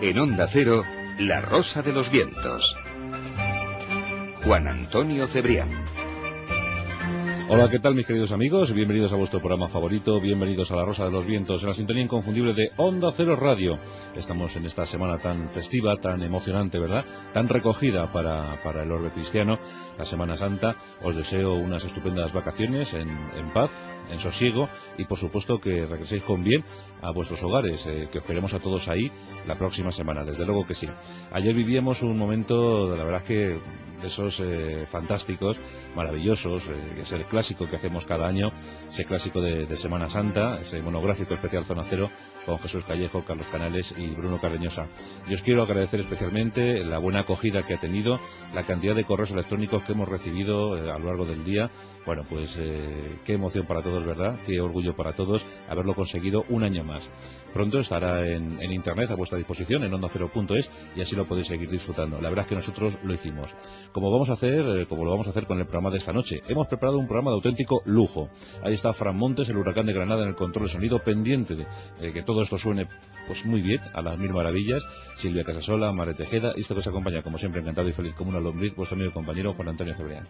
En Onda Cero, La Rosa de los Vientos. Juan Antonio Cebrián. Hola, ¿qué tal mis queridos amigos? Bienvenidos a vuestro programa favorito, bienvenidos a La Rosa de los Vientos, en la sintonía inconfundible de Onda Cero Radio. Estamos en esta semana tan festiva, tan emocionante, ¿verdad? Tan recogida para el orbe cristiano, la Semana Santa. Os deseo unas estupendas vacaciones en paz, en sosiego, y por supuesto que regreséis con bien a vuestros hogares, que os queremos a todos ahí la próxima semana, desde luego que sí. Ayer vivíamos un momento, la verdad que de esos fantásticos, maravillosos, es el clásico que hacemos cada año, ese clásico de Semana Santa, ese monográfico especial Zona Cero, con Jesús Callejo, Carlos Canales y Bruno Cardeñosa. Y os quiero agradecer especialmente la buena acogida que ha tenido, la cantidad de correos electrónicos que hemos recibido a lo largo del día. Bueno, pues qué emoción para todos, ¿verdad? Qué orgullo para todos haberlo conseguido un año más. Pronto estará en internet a vuestra disposición, en ondacero.es, y así lo podéis seguir disfrutando. La verdad es que nosotros lo hicimos. Como lo vamos a hacer con el programa de esta noche. Hemos preparado un programa de auténtico lujo. Ahí está Fran Montes, el huracán de Granada, en el control de sonido, pendiente de que todo esto suene pues muy bien, a las mil maravillas. Silvia Casasola, Mare Tejeda, y esto que os acompaña, como siempre, encantado y feliz como una lombriz, vuestro amigo y compañero Juan Antonio Cebrián.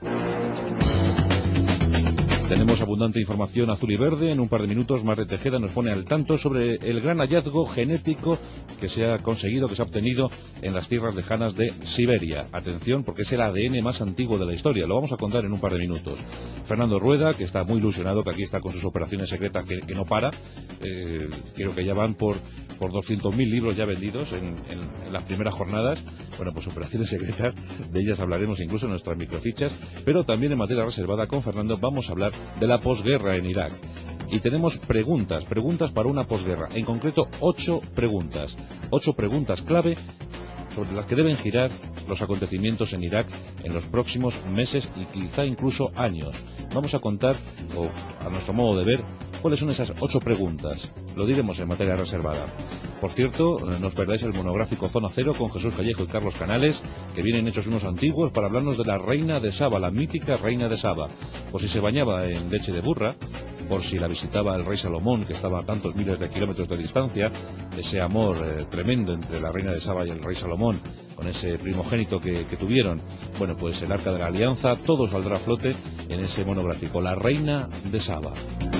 Tenemos abundante información azul y verde. En un par de minutos, Mare Tejeda nos pone al tanto sobre el gran hallazgo genético que se ha conseguido, que se ha obtenido en las tierras lejanas de Siberia. Atención, porque es el ADN más antiguo de la historia. Lo vamos a contar en un par de minutos. Fernando Rueda, que está muy ilusionado, que aquí está con sus operaciones secretas que no para. Creo que ya van por 200.000 libros ya vendidos en las primeras jornadas. Bueno, pues operaciones secretas, de ellas hablaremos incluso en nuestras microfichas, pero también en materia reservada con Fernando vamos a hablar de la posguerra en Irak. Y tenemos preguntas para una posguerra, en concreto 8 preguntas clave sobre las que deben girar los acontecimientos en Irak en los próximos meses y quizá incluso años. Vamos a contar, o a nuestro modo de ver, cuáles son esas 8 preguntas. Lo diremos en materia reservada. Por cierto, no os perdáis el monográfico Zona Cero con Jesús Callejo y Carlos Canales, que vienen hechos unos antiguos para hablarnos de la reina de Saba, la mítica reina de Saba. Por si se bañaba en leche de burra, por si la visitaba el rey Salomón, que estaba a tantos miles de kilómetros de distancia, ese amor tremendo entre la reina de Saba y el rey Salomón, con ese primogénito que tuvieron. Bueno, pues el Arca de la Alianza, todo saldrá a flote en ese monográfico, la reina de Saba.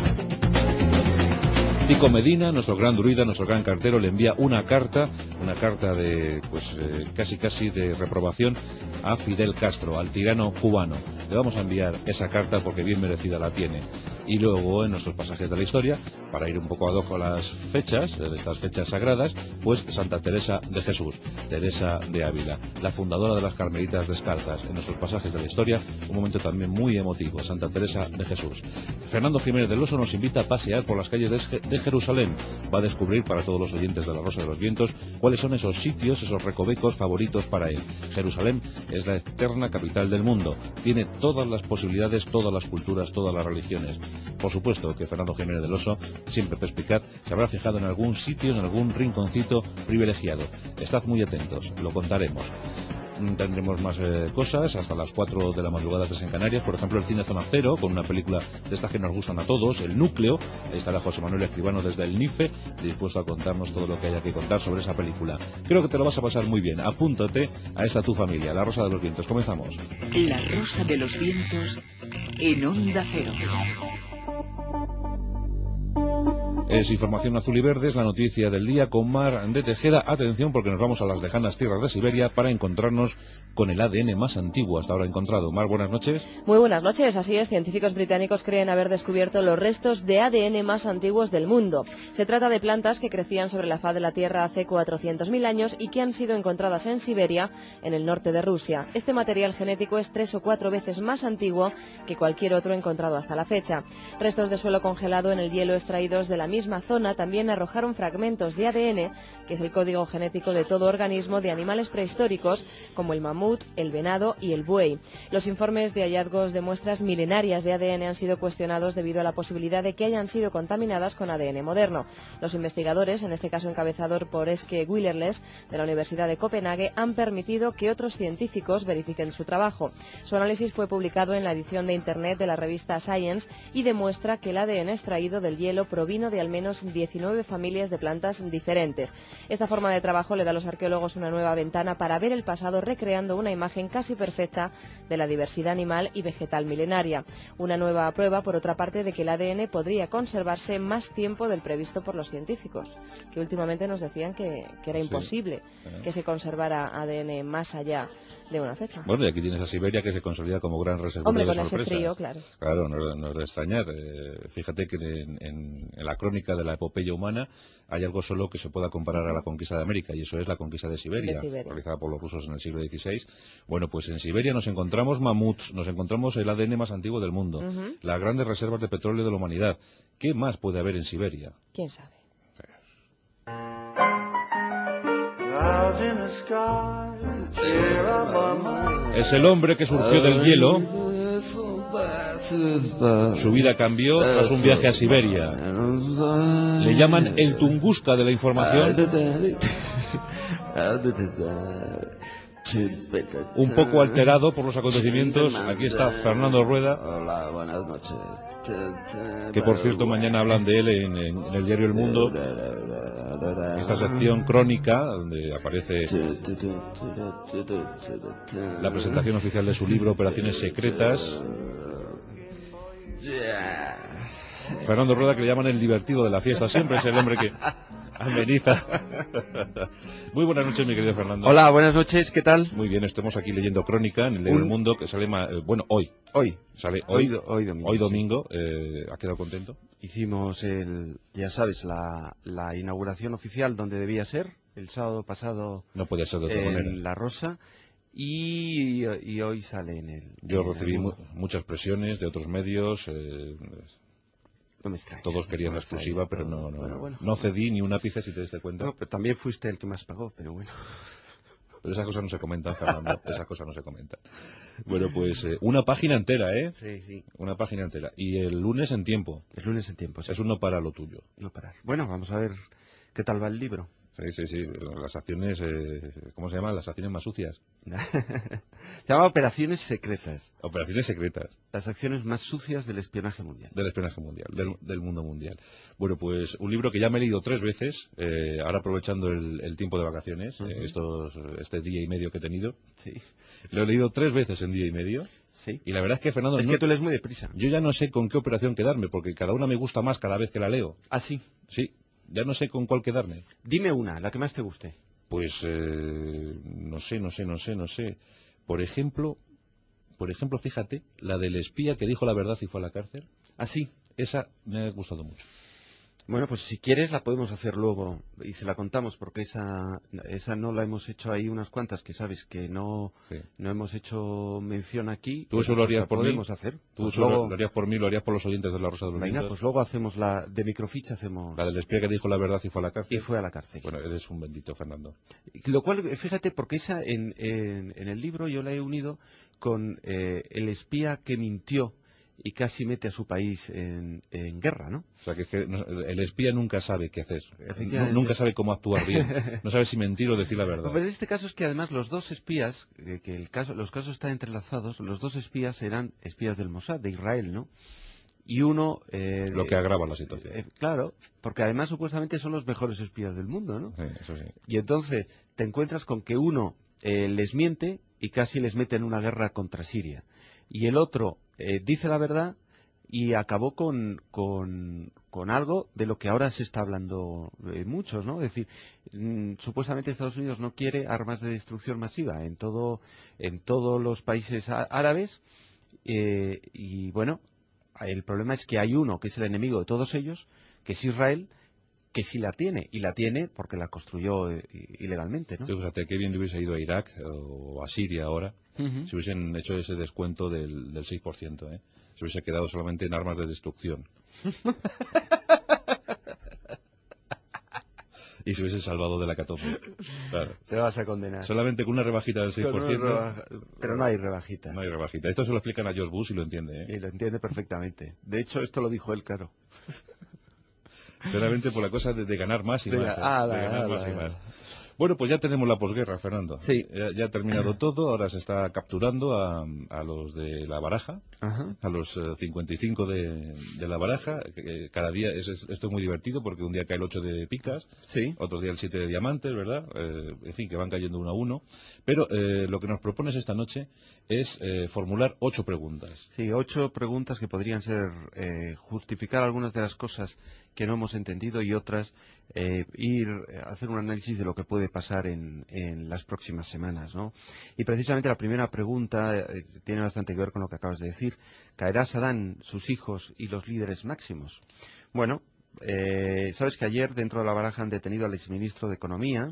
Tico Medina, nuestro gran druida, nuestro gran cartero, le envía una carta de, pues casi de reprobación a Fidel Castro, al tirano cubano. Le vamos a enviar esa carta porque bien merecida la tiene. Y luego, en nuestros pasajes de la historia, para ir un poco ad hoc a las fechas, de estas fechas sagradas, pues Santa Teresa de Jesús, Teresa de Ávila, la fundadora de las Carmelitas Descalzas. En nuestros pasajes de la historia, un momento también muy emotivo, Santa Teresa de Jesús. Fernando Jiménez del Oso nos invita a pasear por las calles de Jerusalén. Va a descubrir para todos los oyentes de La Rosa de los Vientos cuáles son esos sitios, esos recovecos favoritos para él. Jerusalén es la eterna capital del mundo. Tiene todas las posibilidades, todas las culturas, todas las religiones. Por supuesto que Fernando Jiménez del Oso, siempre perspicaz, se habrá fijado en algún sitio, en algún rinconcito privilegiado. Estad muy atentos, lo contaremos. Tendremos más cosas hasta las 4 de la madrugada en Canarias, por ejemplo el Cine Zona Cero, con una película de estas que nos gustan a todos, El Núcleo. Ahí estará José Manuel Escribano desde el NIFE, dispuesto a contarnos todo lo que haya que contar sobre esa película. Creo que te lo vas a pasar muy bien. Apúntate a esta tu familia, La Rosa de los Vientos. Comenzamos. La Rosa de los Vientos en Onda Cero. Es información azul y verde, es la noticia del día con Mar de Tejeda. Atención, porque nos vamos a las lejanas tierras de Siberia para encontrarnos con el ADN más antiguo hasta ahora encontrado. Mar, buenas noches. Muy buenas noches, así es. Científicos británicos creen haber descubierto los restos de ADN más antiguos del mundo. Se trata de plantas que crecían sobre la faz de la Tierra hace 400.000 años y que han sido encontradas en Siberia, en el norte de Rusia. Este material genético es 3 o 4 veces más antiguo que cualquier otro encontrado hasta la fecha. Restos de suelo congelado en el hielo extraídos de la misma zona también arrojaron fragmentos de ADN, que es el código genético de todo organismo de animales prehistóricos como el mamut, el venado y el buey. Los informes de hallazgos de muestras milenarias de ADN han sido cuestionados debido a la posibilidad de que hayan sido contaminadas con ADN moderno. Los investigadores, en este caso encabezado por Eske Willerslev de la Universidad de Copenhague, han permitido que otros científicos verifiquen su trabajo. Su análisis fue publicado en la edición de Internet de la revista Science y demuestra que el ADN extraído del hielo provino de al menos 19 familias de plantas diferentes. Esta forma de trabajo le da a los arqueólogos una nueva ventana para ver el pasado, recreando una imagen casi perfecta de la diversidad animal y vegetal milenaria. Una nueva prueba, por otra parte, de que el ADN podría conservarse más tiempo del previsto por los científicos, que últimamente nos decían que era imposible que se conservara ADN más allá de una fecha. Bueno, y aquí tienes a Siberia, que se consolida como gran reservorio de sorpresas. Hombre, con ese frío, claro. Claro, no es de extrañar. Fíjate que en la crónica de la epopeya humana hay algo solo que se pueda comparar a la conquista de América, y eso es la conquista de Siberia, realizada por los rusos en el siglo XVI. Bueno, pues en Siberia nos encontramos mamuts, nos encontramos el ADN más antiguo del mundo, las grandes reservas de petróleo de la humanidad. ¿Qué más puede haber en Siberia? ¿Quién sabe? Es el hombre que surgió del hielo. Su vida cambió tras un viaje a Siberia. Le llaman el Tunguska de la información. Un poco alterado por los acontecimientos, aquí está Fernando Rueda. Hola, buenas noches. Que por cierto mañana hablan de él en el diario El Mundo, esta sección crónica donde aparece la presentación oficial de su libro Operaciones Secretas. Fernando Rueda, que le llaman el divertido de la fiesta, siempre es el hombre que ameniza. Muy buenas noches, mi querido Fernando. Hola, buenas noches, ¿qué tal? Muy bien, estamos aquí leyendo crónica en el diario El Mundo, que sale hoy. Sale hoy domingo. ¿Ha quedado contento? Hicimos ya sabes, la inauguración oficial donde debía ser, el sábado pasado. No puede ser de otra manera. En La Rosa. Y hoy sale en el... Yo recibí muchas presiones de otros medios. No me extraña. Todos querían la exclusiva, pero no cedí ni un ápice, si te diste cuenta. No, pero también fuiste el que más pagó, pero bueno. Pero esas cosas no se comentan, Fernando, esas cosas no se comentan. Bueno, pues una página entera, ¿eh? Sí. Una página entera. Y el lunes en tiempo. El lunes en tiempo, sí. Es un no para lo tuyo. No parar. Bueno, vamos a ver qué tal va el libro. Sí. Las acciones, ¿cómo se llaman? Las acciones más sucias. Se llama Operaciones Secretas. Operaciones Secretas. Las acciones más sucias del espionaje mundial. Del espionaje mundial, del mundo mundial. Bueno, pues un libro que ya me he leído 3 veces, ahora aprovechando el tiempo de vacaciones, este día y medio que he tenido. Sí. Lo he leído 3 veces en día y medio. Sí. Y la verdad es que, Fernando... Es que tú lees muy deprisa. Yo ya no sé con qué operación quedarme, porque cada una me gusta más cada vez que la leo. ¿Ah, sí? Sí. Ya no sé con cuál quedarme. Dime una, la que más te guste. Pues no sé. Por ejemplo, fíjate, la del espía que dijo la verdad y fue a la cárcel. ¿Ah, sí? Esa me ha gustado mucho. Bueno, pues si quieres la podemos hacer luego y se la contamos, porque esa no la hemos hecho ahí unas cuantas que sabes que no hemos hecho mención aquí. ¿Tú eso lo harías por mí? Hacer. ¿Tú eso lo harías por mí, lo harías por los oyentes de La Rosa de los Vientos? Venga, pues luego hacemos la de microficha, hacemos... La del espía que dijo la verdad y fue a la cárcel. Y fue a la cárcel. Bueno, eres un bendito, Fernando. Lo cual, fíjate, porque esa en el libro yo la he unido con el espía que mintió y casi mete a su país en guerra, ¿no? O sea, que el espía nunca sabe qué hacer, nunca sabe cómo actuar bien, no sabe si mentir o decir la verdad. Pero en este caso es que además los dos espías, los casos están entrelazados, los dos espías eran espías del Mossad, de Israel, ¿no? Y uno... lo que agrava la situación. Claro, porque además supuestamente son los mejores espías del mundo, ¿no? Sí, eso sí. Y entonces te encuentras con que uno les miente y casi les mete en una guerra contra Siria. Y el otro dice la verdad y acabó con algo de lo que ahora se está hablando muchos, ¿no? Es decir, supuestamente Estados Unidos no quiere armas de destrucción masiva en todos los países árabes y bueno, el problema es que hay uno que es el enemigo de todos ellos, que es Israel, que sí la tiene, y la tiene porque la construyó ilegalmente, ¿no? Fíjate, qué bien le hubiese ido a Irak o a Siria ahora, si hubiesen hecho ese descuento del 6%, ¿eh? Se hubiese quedado solamente en armas de destrucción. Y se hubiese salvado de la catástrofe. Claro. Te vas a condenar. Solamente con una rebajita del 6%. Pero no hay rebajita. No hay rebajita. Esto se lo explican a George Bush y lo entiende, ¿eh? Y lo entiende perfectamente. De hecho, esto lo dijo él, claro. Solamente por la cosa de ganar más y más. Y más. Bueno, pues ya tenemos la posguerra, Fernando. Sí. Ya ha terminado todo, ahora se está capturando a los de la baraja, Ajá. a los 55 de la baraja. Cada día esto es muy divertido porque un día cae el 8 de picas, Sí. otro día el 7 de diamantes, ¿verdad? En fin, que van cayendo uno a uno. Pero lo que nos propones esta noche es formular 8 preguntas. Sí, 8 preguntas que podrían ser justificar algunas de las cosas que no hemos entendido y otras hacer un análisis de lo que puede pasar en las próximas semanas, ¿no? Y precisamente la primera pregunta tiene bastante que ver con lo que acabas de decir. ¿Caerá Saddam, sus hijos y los líderes máximos? Bueno, sabes que ayer dentro de la baraja han detenido al exministro de Economía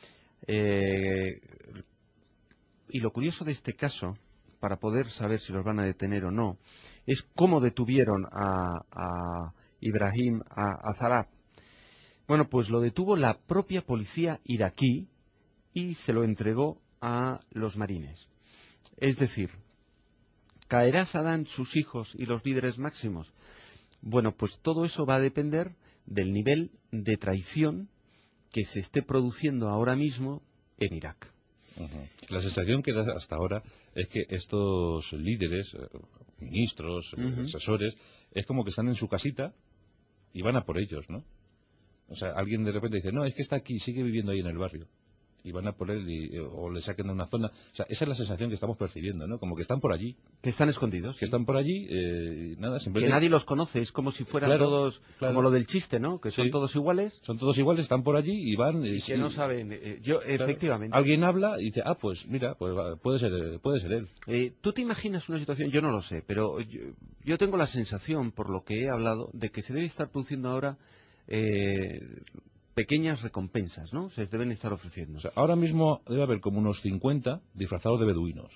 y lo curioso de este caso, para poder saber si los van a detener o no, es cómo detuvieron a Ibrahim Azarab. Bueno, pues lo detuvo la propia policía iraquí y se lo entregó a los marines. Es decir, ¿caerá Saddam, sus hijos y los líderes máximos? Bueno, pues todo eso va a depender del nivel de traición que se esté produciendo ahora mismo en Irak. La sensación que da hasta ahora es que estos líderes, ministros, asesores, es como que están en su casita y van a por ellos, ¿no? O sea, alguien de repente dice, no, es que está aquí, sigue viviendo ahí en el barrio. Y van a por él o le saquen de una zona. O sea, esa es la sensación que estamos percibiendo, ¿no? Como que están por allí. Que están escondidos. Que están por allí, nada, Que simplemente... nadie los conoce, es como si fueran Claro, todos, claro. como lo del chiste, ¿no? Que son todos iguales. Son todos iguales, están por allí y van... Y que no saben, claro. efectivamente. Alguien habla y dice, pues mira, pues puede ser él. ¿Tú te imaginas una situación? Yo no lo sé, pero yo tengo la sensación, por lo que he hablado, de que se debe estar produciendo ahora pequeñas recompensas, ¿no? Se deben estar ofreciendo. O sea, ahora mismo debe haber como unos 50 disfrazados de beduinos.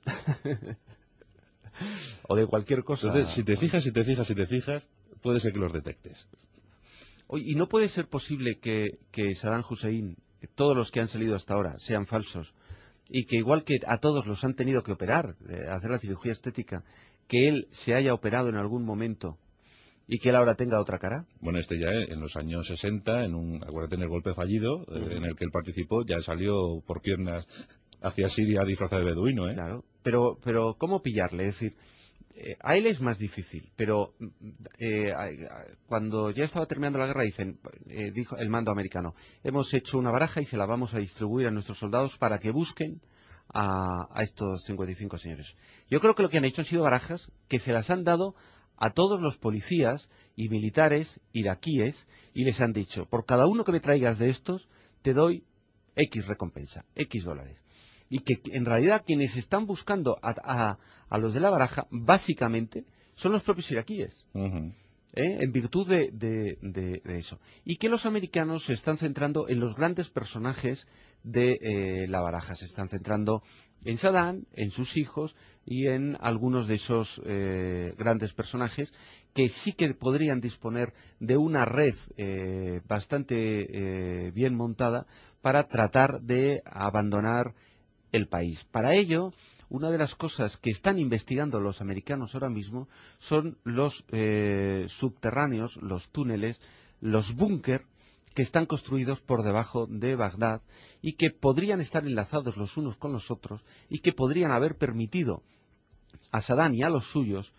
O de cualquier cosa. Entonces, si te fijas, puede ser que los detectes. ¿Y no puede ser posible que Saddam Hussein, todos los que han salido hasta ahora, sean falsos? Y que igual que a todos los han tenido que operar, hacer la cirugía estética, que él se haya operado en algún momento y que él ahora tenga otra cara. Bueno, ya en los años 60, acuérdate, en el golpe fallido, en el que él participó, ya salió por piernas hacia Siria disfrazado de beduino, ¿eh? Claro, pero ¿cómo pillarle? Es decir, a él es más difícil, pero cuando ya estaba terminando la guerra, dijo el mando americano, hemos hecho una baraja y se la vamos a distribuir a nuestros soldados para que busquen a estos 55 señores. Yo creo que lo que han hecho han sido barajas que se las han dado a todos los policías y militares iraquíes y les han dicho, por cada uno que me traigas de estos, te doy X recompensa, X dólares. Y que en realidad quienes están buscando a los de la baraja, básicamente, son los propios iraquíes. En virtud de eso. Y que los americanos se están centrando en los grandes personajes de la baraja. Se están centrando en Saddam, en sus hijos y en algunos de esos grandes personajes que sí que podrían disponer de una red bastante bien montada para tratar de abandonar el país. Para ello, una de las cosas que están investigando los americanos ahora mismo son los subterráneos, los túneles, los búnker que están construidos por debajo de Bagdad y que podrían estar enlazados los unos con los otros y que podrían haber permitido a Saddam y a los suyos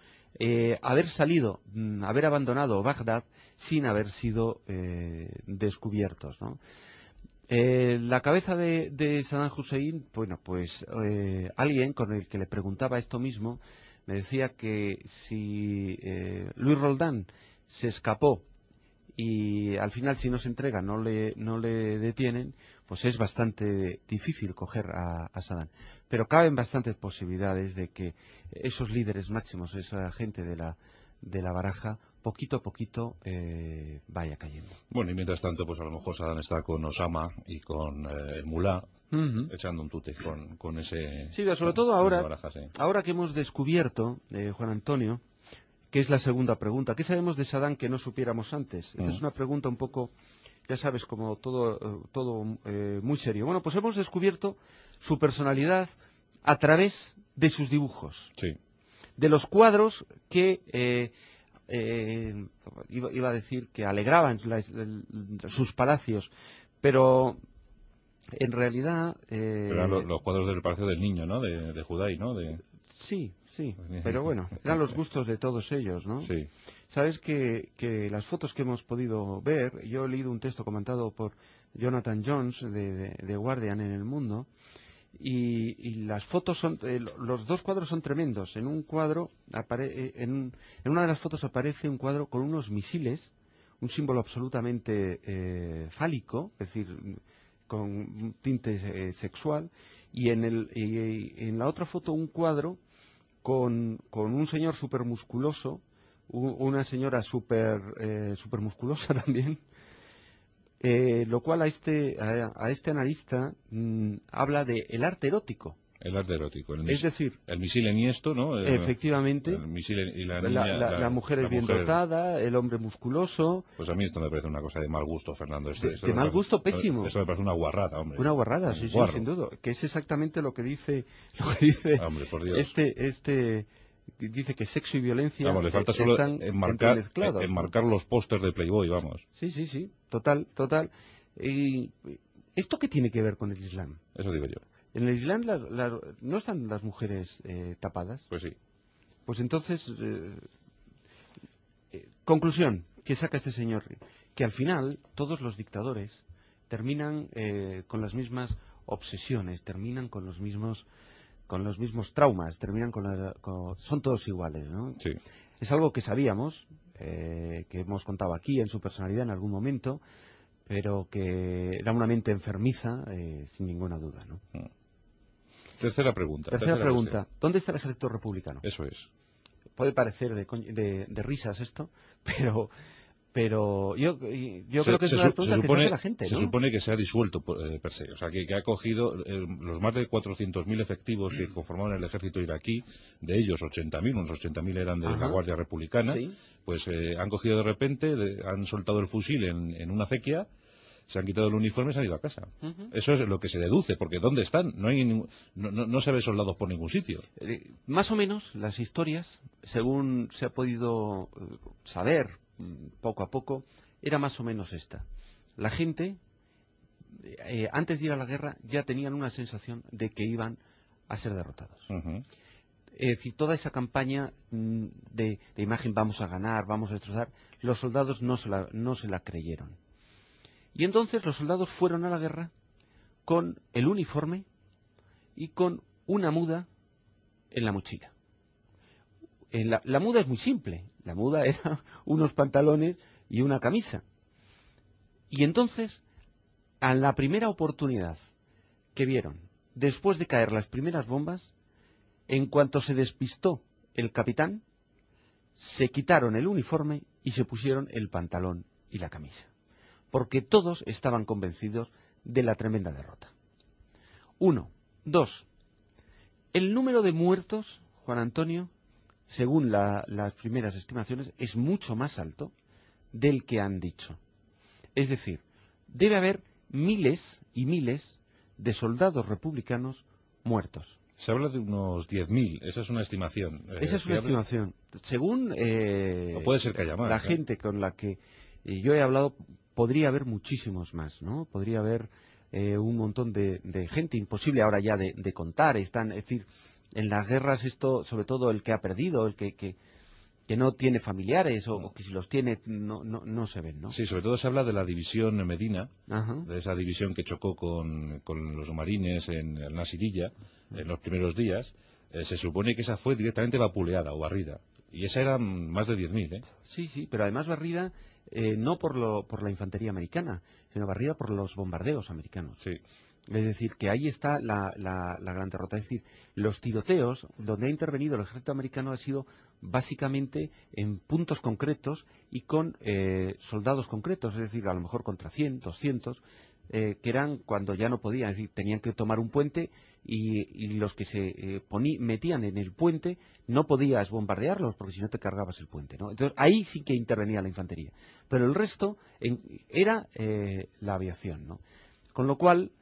haber abandonado Bagdad sin haber sido descubiertos, ¿no? La cabeza de Saddam Hussein, bueno, pues alguien con el que le preguntaba esto mismo me decía que si Luis Roldán se escapó y al final si no se entrega no le detienen, pues es bastante difícil coger a Saddam. Pero caben bastantes posibilidades de que esos líderes máximos, esa gente de la baraja, poquito a poquito vaya cayendo. Bueno, y mientras tanto, pues a lo mejor Saddam está con Osama y con el Mulá, echando un tute con ese... Sí, pero sobre todo ahora, baraja, sí. Ahora que hemos descubierto, Juan Antonio, que es la segunda pregunta, ¿qué sabemos de Saddam que no supiéramos antes? Esta es una pregunta un poco, ya sabes, como todo muy serio. Bueno, pues hemos descubierto su personalidad a través de sus dibujos. Sí. De los cuadros que... iba a decir que alegraban sus palacios, pero En realidad... Eran los cuadros del Palacio del Niño, ¿no? De Judá, ¿no? Sí, pero bueno, eran los gustos de todos ellos, ¿no? Sí. Sabes que las fotos que hemos podido ver, yo he leído un texto comentado por Jonathan Jones de Guardian en El Mundo, y las fotos son, los dos cuadros son tremendos. En un cuadro, en una de las fotos aparece un cuadro con unos misiles, un símbolo absolutamente fálico, es decir, con un tinte sexual, y en la otra foto un cuadro con un señor súper musculoso, una señora súper musculosa también, lo cual a este analista habla de el arte erótico. El arte erótico. Es decir, el misil enhiesto, ¿no? Efectivamente. El misil y la niña... La mujer es bien dotada, el hombre musculoso. Pues a mí esto me parece una cosa de mal gusto, Fernando. De mal gusto pésimo. Eso me parece una guarrada, hombre. Una guarrada, sí, sin duda. Que es exactamente lo que dice hombre, por Dios. Dice que sexo y violencia le falta solo están enmarcar los pósters de Playboy, vamos. Sí, total. ¿Y esto qué tiene que ver con el Islam? Eso digo yo. En el Islam no están las mujeres tapadas. Pues sí. Pues entonces, conclusión que saca este señor, que al final todos los dictadores terminan con las mismas obsesiones, terminan con los mismos traumas, terminan son todos iguales, ¿no? Sí. Es algo que sabíamos, que hemos contado aquí en su personalidad en algún momento, pero que era una mente enfermiza, sin ninguna duda, ¿no? Tercera pregunta. ¿Dónde está el ejército republicano? Eso es. Puede parecer de risas esto, pero yo creo que es una pregunta que se hace la gente, ¿no? Se supone que se ha disuelto per se, o sea, que ha cogido los más de 400.000 efectivos que conformaban el ejército iraquí, de ellos 80.000, unos 80.000 eran de la Guardia Republicana, ¿sí? Pues han cogido de repente, han soltado el fusil en una acequia, se han quitado el uniforme y se han ido a casa. Eso es lo que se deduce, porque ¿dónde están? No se ve soldados por ningún sitio. Más o menos las historias, según se ha podido saber poco a poco, era más o menos esta. La gente, antes de ir a la guerra, ya tenían una sensación de que iban a ser derrotados. Es decir, toda esa campaña de imagen, vamos a ganar, vamos a destrozar, los soldados no se la creyeron. Y entonces los soldados fueron a la guerra con el uniforme y con una muda en la mochila. La muda es muy simple. La muda era unos pantalones y una camisa. Y entonces, a la primera oportunidad que vieron, después de caer las primeras bombas, en cuanto se despistó el capitán, se quitaron el uniforme y se pusieron el pantalón y la camisa. Porque todos estaban convencidos de la tremenda derrota. 1. 2. El número de muertos, Juan Antonio, según las primeras estimaciones, es mucho más alto del que han dicho. Es decir, debe haber miles y miles de soldados republicanos muertos. Se habla de unos 10.000, esa es una estimación. Esa es una estimación. Según no puede ser que haya más, la gente con la que yo he hablado, podría haber muchísimos más, ¿no? Podría haber un montón de gente, imposible ahora ya de contar. Es decir, en las guerras esto, sobre todo el que ha perdido, el que no tiene familiares o que si los tiene no se ven, ¿no? Sí, sobre todo se habla de la división Medina, Ajá. de esa división que chocó con los marines en Nasirilla en los primeros días. Se supone que esa fue directamente vapuleada o barrida. Y esa eran más de 10.000, ¿eh? Sí, pero además barrida no por la infantería americana, sino barrida por los bombardeos americanos. Sí. Es decir, que ahí está la gran derrota. Es decir, los tiroteos donde ha intervenido el ejército americano ha sido básicamente en puntos concretos y con soldados concretos, es decir, a lo mejor contra 100, 200, que eran cuando ya no podían, es decir, tenían que tomar un puente y los que se metían en el puente no podías bombardearlos porque si no te cargabas el puente, ¿no? Entonces ahí sí que intervenía la infantería, pero el resto era la aviación, ¿no? Con lo cual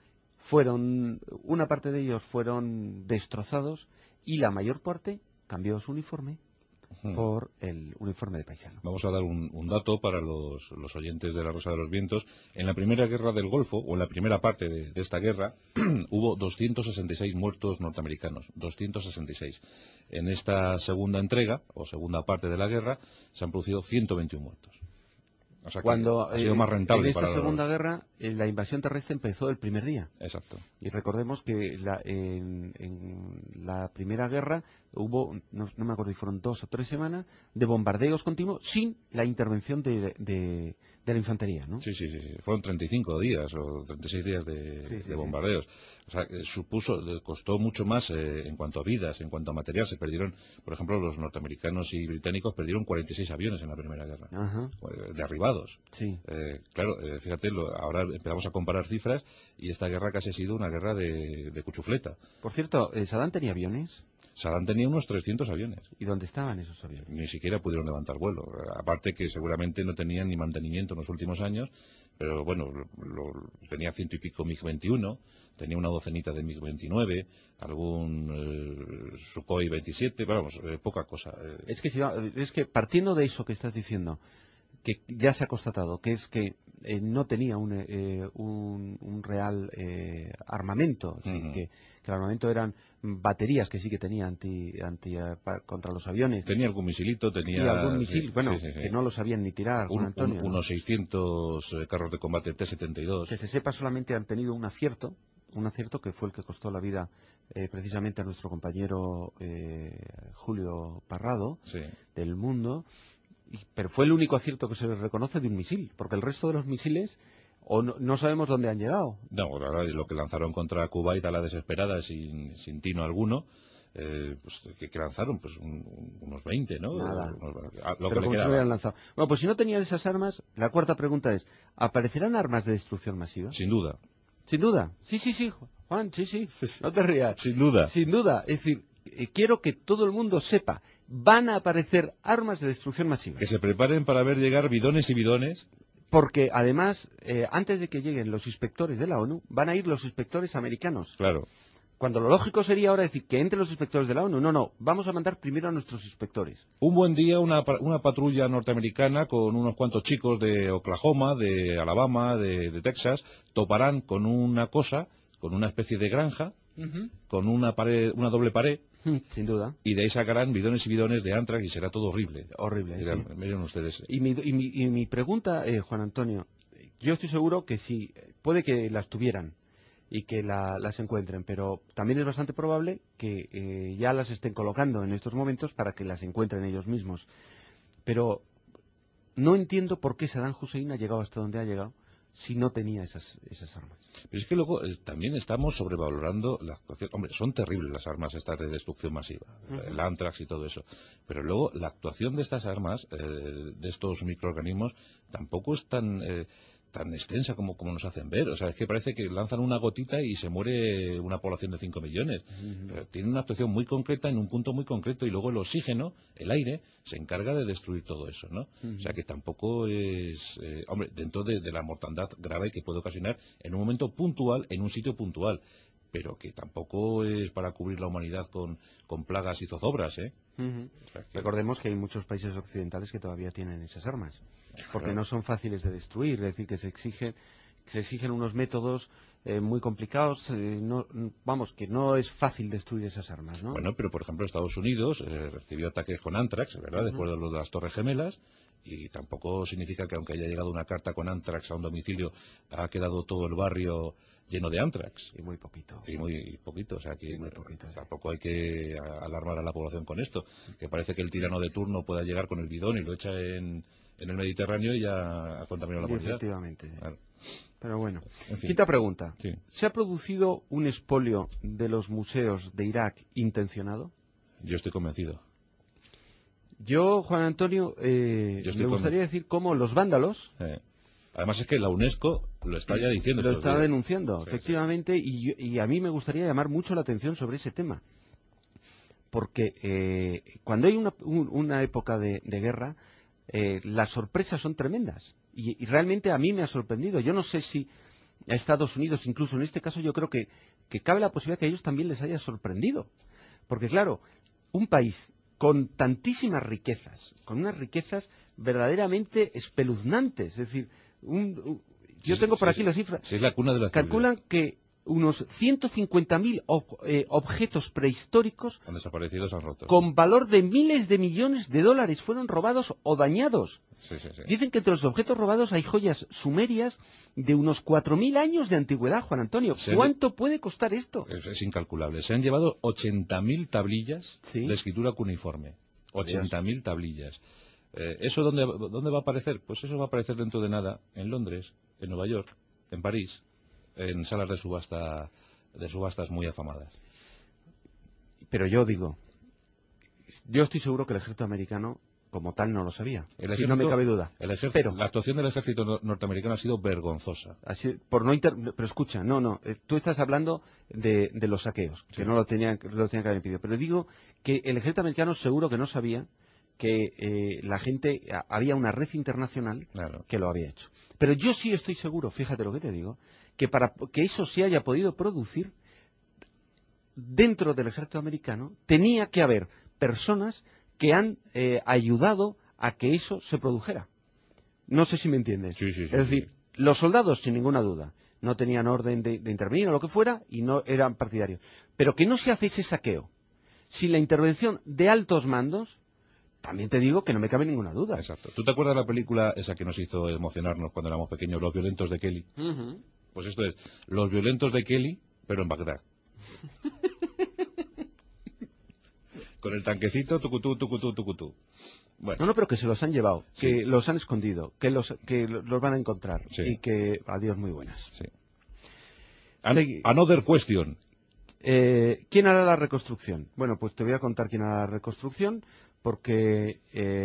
una parte de ellos fueron destrozados y la mayor parte cambió su uniforme por el uniforme de paisano. Vamos a dar un dato para los oyentes de La Rosa de los Vientos. En la primera guerra del Golfo, o en la primera parte de esta guerra, hubo 266 muertos norteamericanos, 266. En esta segunda entrega, o segunda parte de la guerra, se han producido 121 muertos. O sea, Cuando ha sido más rentable en esta para segunda guerra la invasión terrestre empezó el primer día. Exacto. Y recordemos que en la primera guerra hubo, no me acuerdo si fueron 2 o 3 semanas, de bombardeos continuos sin la intervención de la infantería, ¿no? Sí. Fueron 35 días o 36 días de bombardeos. O sea, costó mucho más en cuanto a vidas, en cuanto a material. Se perdieron, por ejemplo, los norteamericanos y británicos perdieron 46 aviones en la primera guerra. Ajá. Derribados. Sí. Claro, fíjate, ahora empezamos a comparar cifras y esta guerra casi ha sido una guerra de cuchufleta. Por cierto, ¿Saddam tenía aviones? Saddam tenía unos 300 aviones. ¿Y dónde estaban esos aviones? Ni siquiera pudieron levantar vuelo. Aparte que seguramente no tenían ni mantenimiento en los últimos años, pero bueno, tenía 100 y pico MiG-21, tenía una docenita de MiG-29, algún Sukhoi 27, vamos, poca cosa. Es que partiendo de eso que estás diciendo, que ya se ha constatado, que es que no tenía un real armamento, es decir, que el armamento eran baterías que sí que tenía contra los aviones. Tenía algún misilito, tenía... Y algún misil, que no lo sabían ni tirar, Juan Antonio. Unos 600 carros de combate T-72. Que se sepa, solamente han tenido un acierto que fue el que costó la vida precisamente a nuestro compañero Julio Parrado, del Mundo. Pero fue el único acierto que se les reconoce de un misil, porque el resto de los misiles no sabemos dónde han llegado. No, lo que lanzaron contra Kuwait a la desesperada, sin tino alguno, pues que lanzaron pues unos 20, ¿no? Nada. Pero como se hubieran lanzado. Bueno, pues si no tenían esas armas, la cuarta pregunta es, ¿aparecerán armas de destrucción masiva? Sin duda. Sin duda. Sí, Juan, sí. No te rías. Sin duda. Sin duda. Es decir, quiero que todo el mundo sepa, van a aparecer armas de destrucción masiva. Que se preparen para ver llegar bidones y bidones. Porque además, antes de que lleguen los inspectores de la ONU, van a ir los inspectores americanos. Claro. Cuando lo lógico sería ahora decir que entre los inspectores de la ONU. No, vamos a mandar primero a nuestros inspectores. Un buen día una patrulla norteamericana con unos cuantos chicos de Oklahoma, de Alabama, de Texas, toparán con una cosa, con una especie de granja, con una doble pared. Sin duda. Y de ahí sacarán bidones y bidones de Antrax y será todo horrible. Horrible, miren ustedes. Y mi pregunta, Juan Antonio, yo estoy seguro que sí, puede que las tuvieran y que las encuentren, pero también es bastante probable que ya las estén colocando en estos momentos para que las encuentren ellos mismos. Pero no entiendo por qué Saddam Hussein ha llegado hasta donde ha llegado si no tenía esas armas. Pero es que luego también estamos sobrevalorando la actuación. Hombre, son terribles las armas estas de destrucción masiva, el Antrax y todo eso. Pero luego la actuación de estas armas, de estos microorganismos, tampoco es tan extensa como nos hacen ver. O sea, es que parece que lanzan una gotita y se muere una población de 5 millones. Pero tienen una actuación muy concreta en un punto muy concreto y luego el oxígeno, el aire, se encarga de destruir todo eso, ¿no? O sea, que tampoco es... hombre, dentro de la mortandad grave que puede ocasionar en un momento puntual, en un sitio puntual. Pero que tampoco es para cubrir la humanidad con plagas y zozobras, ¿eh? O sea, recordemos que hay muchos países occidentales que todavía tienen esas armas. Porque no son fáciles de destruir, es decir, que se exigen unos métodos muy complicados, que no es fácil destruir esas armas, ¿no? Bueno, pero por ejemplo Estados Unidos recibió ataques con Antrax, ¿verdad?, después de lo de las Torres Gemelas, y tampoco significa que aunque haya llegado una carta con Antrax a un domicilio, ha quedado todo el barrio lleno de Antrax. Y muy poquito. Y muy poquito, o sea que muy poquito, tampoco hay que alarmar a la población con esto, que parece que el tirano de turno pueda llegar con el bidón y lo echa en el Mediterráneo y ya ha contaminado la humanidad. Efectivamente. Claro. Pero bueno. En fin. Quinta pregunta. Sí. ¿Se ha producido un expolio de los museos de Irak intencionado? Yo estoy convencido. Yo, Juan Antonio, me gustaría decir cómo los vándalos... Además es que la UNESCO lo está ya diciendo. Lo está denunciando, sí, efectivamente, sí. Y a mí me gustaría llamar mucho la atención sobre ese tema. Porque cuando hay una época de guerra, las sorpresas son tremendas. Y realmente a mí me ha sorprendido. Yo no sé si a Estados Unidos, incluso en este caso, yo creo que cabe la posibilidad que a ellos también les haya sorprendido. Porque claro, un país con tantísimas riquezas, con unas riquezas verdaderamente espeluznantes. Es decir, yo tengo por aquí la cifra. Sí, es la cuna de la Calculan que unos 150.000 objetos prehistóricos han desaparecido, se han roto. Con valor de miles de millones de dólares fueron robados o dañados. Sí. Dicen que entre los objetos robados hay joyas sumerias de unos 4.000 años de antigüedad, Juan Antonio. ¿Cuánto puede costar esto? Es incalculable. Se han llevado 80.000 tablillas de escritura cuneiforme. 80.000 tablillas. ¿Eso dónde va a aparecer? Pues eso va a aparecer dentro de nada en Londres, en Nueva York, en París, en salas de subastas muy afamadas. Pero yo estoy seguro que el ejército americano como tal no lo sabía. No me cabe duda. La actuación del ejército norteamericano ha sido vergonzosa. Pero escucha, tú estás hablando de los saqueos, que no lo tenían que haber impedido. Pero digo que el ejército americano seguro que no sabía que había una red internacional que lo había hecho. Pero yo sí estoy seguro, fíjate lo que te digo, que para que eso se haya podido producir, dentro del ejército americano tenía que haber personas que han ayudado a que eso se produjera. No sé si me entiendes. Sí. Es decir, los soldados, sin ninguna duda, no tenían orden de intervenir o lo que fuera y no eran partidarios. Pero que no se hace ese saqueo sin la intervención de altos mandos, también te digo que no me cabe ninguna duda. Exacto. ¿Tú te acuerdas de la película esa que nos hizo emocionarnos cuando éramos pequeños, Los violentos de Kelly? Pues esto es Los violentos de Kelly, pero en Bagdad. Con el tanquecito, tucutú. Bueno. No, pero que se los han llevado, que los han escondido, que los van a encontrar y que, adiós, muy buenas. Sí. Another question. ¿Quién hará la reconstrucción? Bueno, pues te voy a contar quién hará la reconstrucción, porque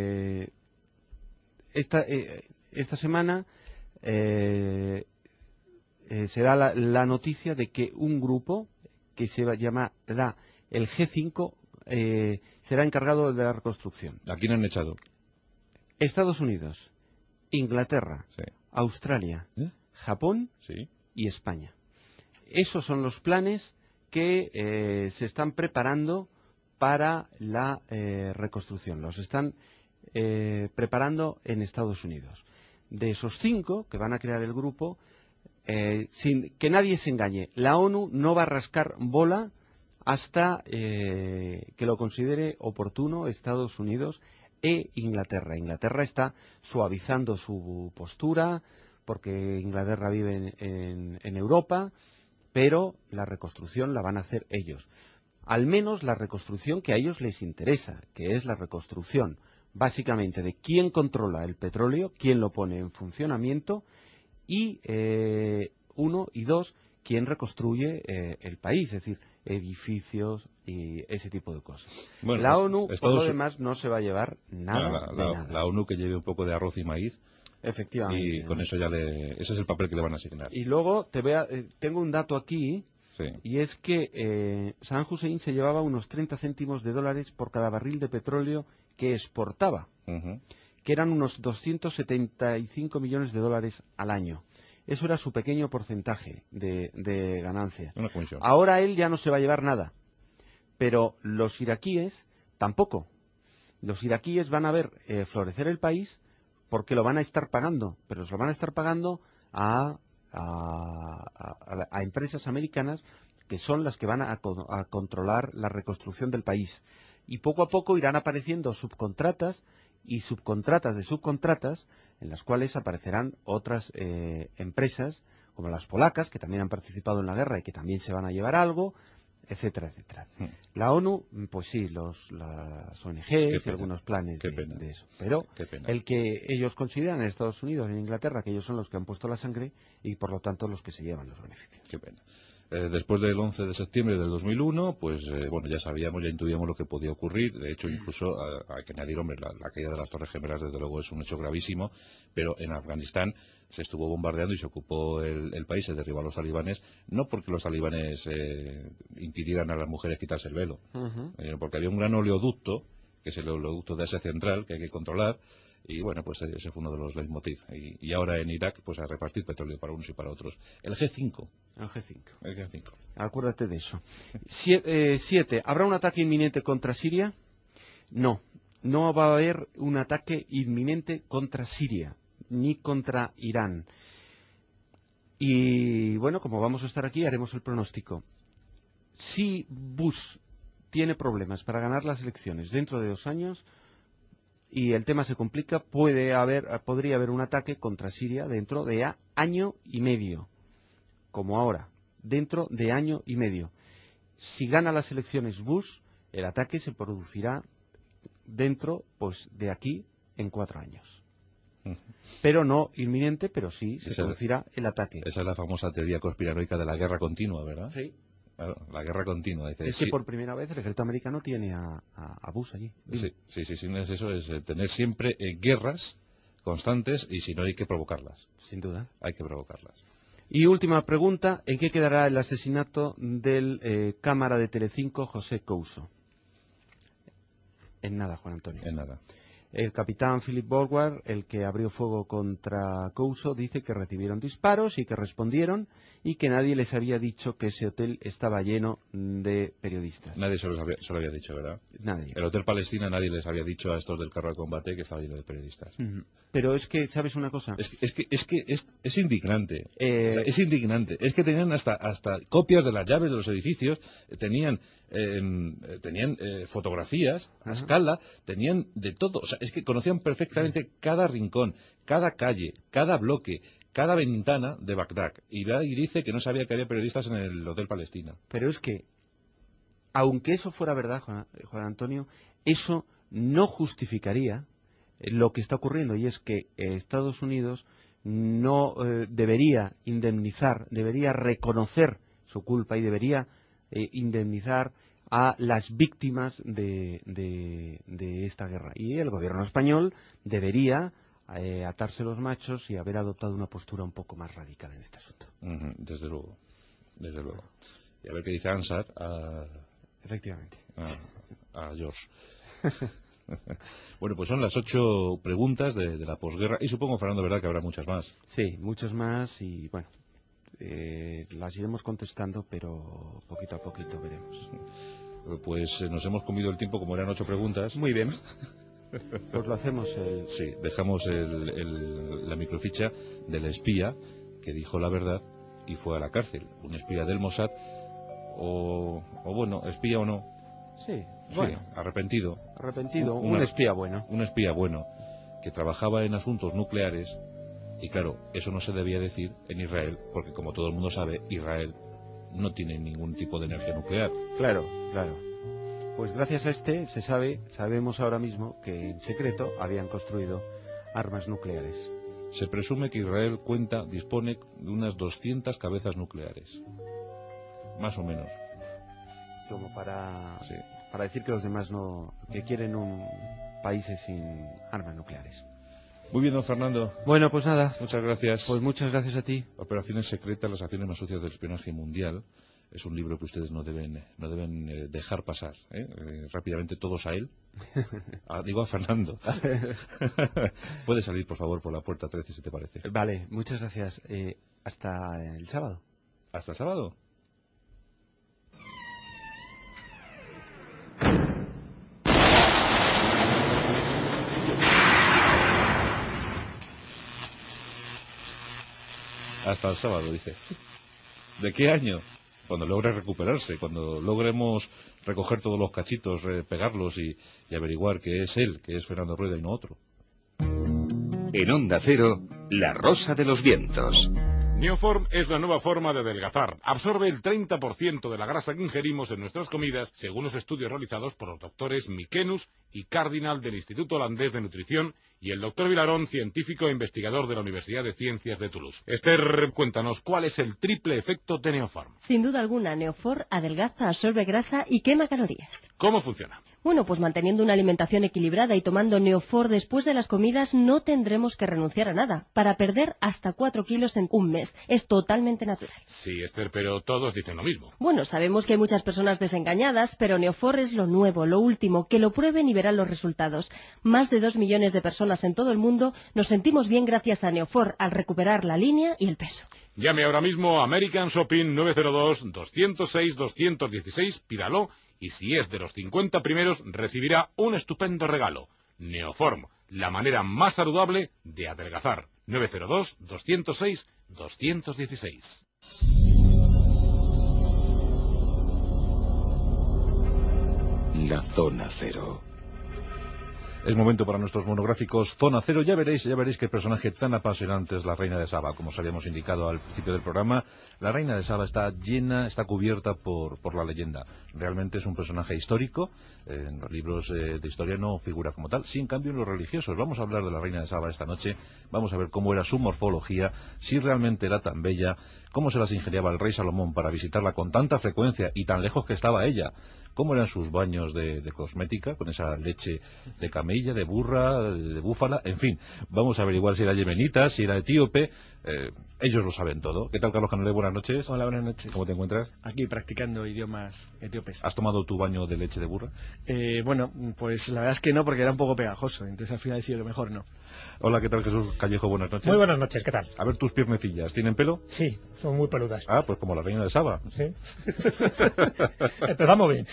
esta semana se da la noticia de que un grupo que se llamará el G5 será encargado de la reconstrucción. ¿A quién han echado? Estados Unidos, Inglaterra, Australia, Japón y España. Esos son los planes que se están preparando para la reconstrucción. Los están preparando en Estados Unidos. De esos 5 que van a crear el grupo, sin que nadie se engañe, la ONU no va a rascar bola hasta que lo considere oportuno Estados Unidos e Inglaterra. Inglaterra está suavizando su postura porque Inglaterra vive en Europa, pero la reconstrucción la van a hacer ellos. Al menos la reconstrucción que a ellos les interesa, que es la reconstrucción básicamente de quién controla el petróleo, quién lo pone en funcionamiento y 1 y 2, quién reconstruye el país, es decir, edificios y ese tipo de cosas. Bueno, la ONU, por lo demás, no se va a llevar nada de nada. La ONU que lleve un poco de arroz y maíz. Efectivamente. Y con eso ese es el papel que le van a asignar. Y luego tengo un dato aquí, y es que Saddam Hussein se llevaba unos 30 céntimos de dólares por cada barril de petróleo que exportaba, que eran unos 275 millones de dólares al año. Eso era su pequeño porcentaje de ganancia. Una comisión. Ahora él ya no se va a llevar nada, pero los iraquíes tampoco. Los iraquíes van a ver florecer el país porque lo van a estar pagando, pero se lo van a estar pagando a empresas americanas que son las que van a controlar la reconstrucción del país. Y poco a poco irán apareciendo subcontratas y subcontratas de subcontratas, en las cuales aparecerán otras empresas, como las polacas, que también han participado en la guerra y que también se van a llevar algo, etcétera, etcétera. La ONU, pues sí, las ONGs y algunos planes de eso. Pero el que ellos consideran en Estados Unidos y en Inglaterra, que ellos son los que han puesto la sangre y por lo tanto los que se llevan los beneficios. Qué pena. Después del 11 de septiembre del 2001, pues bueno, ya sabíamos, ya intuíamos lo que podía ocurrir. De hecho, incluso hay que añadir, hombre, la caída de las Torres Gemelas, desde luego, es un hecho gravísimo. Pero en Afganistán se estuvo bombardeando y se ocupó el país, se derribó a los talibanes, no porque los talibanes impidieran a las mujeres quitarse el velo, porque había un gran oleoducto, que es el oleoducto de Asia Central, que hay que controlar. Y bueno, pues ese fue uno de los leitmotiv. Y ahora en Irak, pues a repartir petróleo para unos y para otros. El G5. El G5. Acuérdate de eso. 7. ¿Habrá un ataque inminente contra Siria? No va a haber un ataque inminente contra Siria, ni contra Irán. Y bueno, como vamos a estar aquí, haremos el pronóstico. Si Bush tiene problemas para ganar las elecciones dentro de 2 años y el tema se complica, podría haber un ataque contra Siria dentro de año y medio, como ahora, dentro de año y medio. Si gana las elecciones Bush, el ataque se producirá dentro, pues, de aquí en 4 años. Pero no inminente, pero sí se producirá el ataque. Esa es la famosa teoría conspiranoica de la guerra continua, ¿verdad? Sí. Claro, la guerra continua. Dice, Es que por primera vez el ejército americano tiene a Bush allí. Sí, no es eso, es tener siempre guerras constantes y si no hay que provocarlas. Sin duda. Hay que provocarlas. Y última pregunta, ¿en qué quedará el asesinato del cámara de Telecinco, José Couso? En nada, Juan Antonio. En nada. El capitán Philip Borward, el que abrió fuego contra Couso, dice que recibieron disparos y que respondieron y que nadie les había dicho que ese hotel estaba lleno de periodistas. Nadie se lo había dicho, ¿verdad? Nadie. El Hotel Palestina nadie les había dicho a estos del carro de combate que estaba lleno de periodistas. Pero es que, ¿sabes una cosa? Es indignante. O sea, es indignante. Es que tenían hasta copias de las llaves de los edificios, tenían fotografías a escala, tenían de todo. O sea, es que conocían perfectamente cada rincón, cada calle, cada bloque, cada ventana de Bagdad. Y dice que no sabía que había periodistas en el Hotel Palestina. Pero es que, aunque eso fuera verdad, Juan Antonio, eso no justificaría lo que está ocurriendo, y es que Estados Unidos no debería indemnizar, debería reconocer su culpa y debería indemnizar a las víctimas de esta guerra. Y el gobierno español debería atarse los machos y haber adoptado una postura un poco más radical en este asunto. Desde luego, desde luego. Y a ver qué dice Ansar Efectivamente. A George. Bueno, pues son las 8 preguntas de la posguerra y supongo, Fernando, ¿verdad?, que habrá muchas más. Sí, muchas más y bueno, las iremos contestando, pero poquito a poquito veremos. Pues nos hemos comido el tiempo, como eran 8 preguntas. Muy bien. Pues lo hacemos. Sí, dejamos la microficha del espía que dijo la verdad y fue a la cárcel. Un espía del Mossad, o bueno, espía o no. Sí, bueno. Sí, arrepentido. Un espía bueno. Un espía bueno, que trabajaba en asuntos nucleares, y claro, eso no se debía decir en Israel, porque como todo el mundo sabe, Israel no tiene ningún tipo de energía nuclear. Claro. Pues gracias a sabemos ahora mismo que en secreto habían construido armas nucleares. Se presume que Israel dispone de unas 200 cabezas nucleares. Más o menos. Como para decir que los demás que quieren países sin armas nucleares. Muy bien, don Fernando. Bueno, pues nada. Muchas gracias. Pues muchas gracias a ti. Operaciones secretas, las acciones más sucias del espionaje mundial. Es un libro que ustedes no deben dejar pasar. Rápidamente todos a él. Digo a Fernando. Puede salir, por favor, por la puerta 13, si te parece. Vale, muchas gracias. Hasta el sábado. ¿Hasta el sábado? Hasta el sábado, dice. ¿De qué año? Cuando logre recuperarse, cuando logremos recoger todos los cachitos, pegarlos y averiguar que es él, que es Fernando Rueda y no otro. En Onda Cero, La Rosa de los Vientos. Neoform es la nueva forma de adelgazar. Absorbe el 30% de la grasa que ingerimos en nuestras comidas, según los estudios realizados por los doctores Mikenus y Cardinal del Instituto Holandés de Nutrición y el doctor Vilarón, científico e investigador de la Universidad de Ciencias de Toulouse. Esther, cuéntanos, ¿cuál es el triple efecto de Neoform? Sin duda alguna, Neoform adelgaza, absorbe grasa y quema calorías. ¿Cómo funciona? Bueno, pues manteniendo una alimentación equilibrada y tomando Neoform después de las comidas no tendremos que renunciar a nada, para perder hasta 4 kilos en un mes. Es totalmente natural. Sí, Esther, pero todos dicen lo mismo. Bueno, sabemos que hay muchas personas desengañadas, pero Neoform es lo nuevo, lo último, que lo prueben y verán los resultados. Más de 2 millones de personas en todo el mundo nos sentimos bien gracias a Neoform al recuperar la línea y el peso. Llame ahora mismo a American Shopping 902-206-216, pídalo Y si es de los 50 primeros, recibirá un estupendo regalo. Neoform, la manera más saludable de adelgazar. 902-206-216. La Zona Cero. Es momento para nuestros monográficos Zona Cero. Ya veréis qué personaje tan apasionante es la reina de Saba. Como os habíamos indicado al principio del programa, la reina de Saba está cubierta por la leyenda. Realmente es un personaje histórico. En los libros de historia no figura como tal. Sí, en cambio, en los religiosos. Vamos a hablar de la reina de Saba esta noche. Vamos a ver cómo era su morfología, si realmente era tan bella, cómo se las ingeniaba el rey Salomón para visitarla con tanta frecuencia y tan lejos que estaba ella. Cómo eran sus baños de cosmética, con esa leche de camella, de burra, de búfala, en fin. Vamos a averiguar si era yemenita, si era etíope. Ellos lo saben todo. ¿Qué tal, Carlos Canolé? Buenas noches. Hola, buenas noches. ¿Cómo te encuentras? Aquí practicando idiomas etíopes. ¿Has tomado tu baño de leche de burra? Bueno, pues la verdad es que no, porque era un poco pegajoso. Entonces al final he decidido que mejor no. Hola, ¿qué tal, Jesús Callejo? Buenas noches. Muy buenas noches, ¿qué tal? A ver tus piernecillas, ¿tienen pelo? Sí, son muy peludas. Ah, pues como la reina de Saba. Sí. Empezamos bien.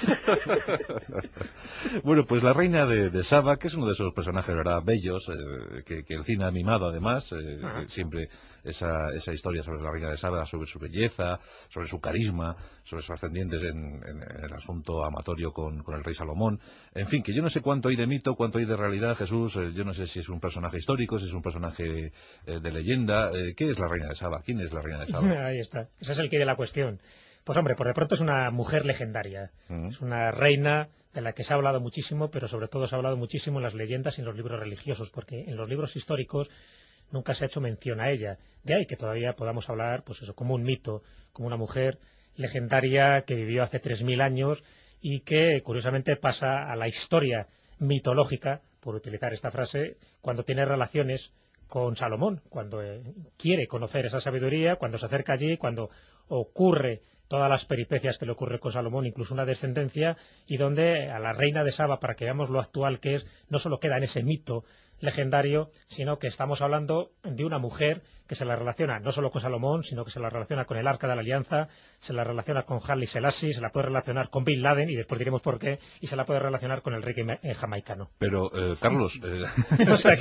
Bueno, pues la reina de Saba, que es uno de esos personajes, ¿verdad?, bellos, que el cine ha mimado además, siempre esa historia sobre la reina de Saba, sobre su belleza, sobre su carisma, sobre sus ascendientes en el asunto amatorio con el rey Salomón. En fin, que yo no sé cuánto hay de mito, cuánto hay de realidad, Jesús. Yo no sé si es un personaje histórico, si es un personaje de leyenda. ¿Qué es la reina de Saba? ¿Quién es la reina de Saba? Ahí está. Ese es el quid de la cuestión. Pues hombre, por de pronto es una mujer legendaria. Es una reina de la que se ha hablado muchísimo, pero sobre todo se ha hablado muchísimo en las leyendas y en los libros religiosos, porque en los libros históricos nunca se ha hecho mención a ella. De ahí que todavía podamos hablar, pues eso, como un mito, como una mujer legendaria que vivió hace 3000 años y que curiosamente pasa a la historia mitológica, por utilizar esta frase, cuando tiene relaciones con Salomón, cuando quiere conocer esa sabiduría, cuando se acerca allí, cuando ocurre todas las peripecias que le ocurre con Salomón, incluso una descendencia, y donde a la reina de Saba, para que veamos lo actual que es, no solo queda en ese mito legendario, sino que estamos hablando de una mujer que se la relaciona no solo con Salomón, sino que se la relaciona con el Arca de la Alianza, se la relaciona con Haile Selassie, se la puede relacionar con Bin Laden, y después diremos por qué, y se la puede relacionar con el rey jamaicano. Pero, Carlos... O sea,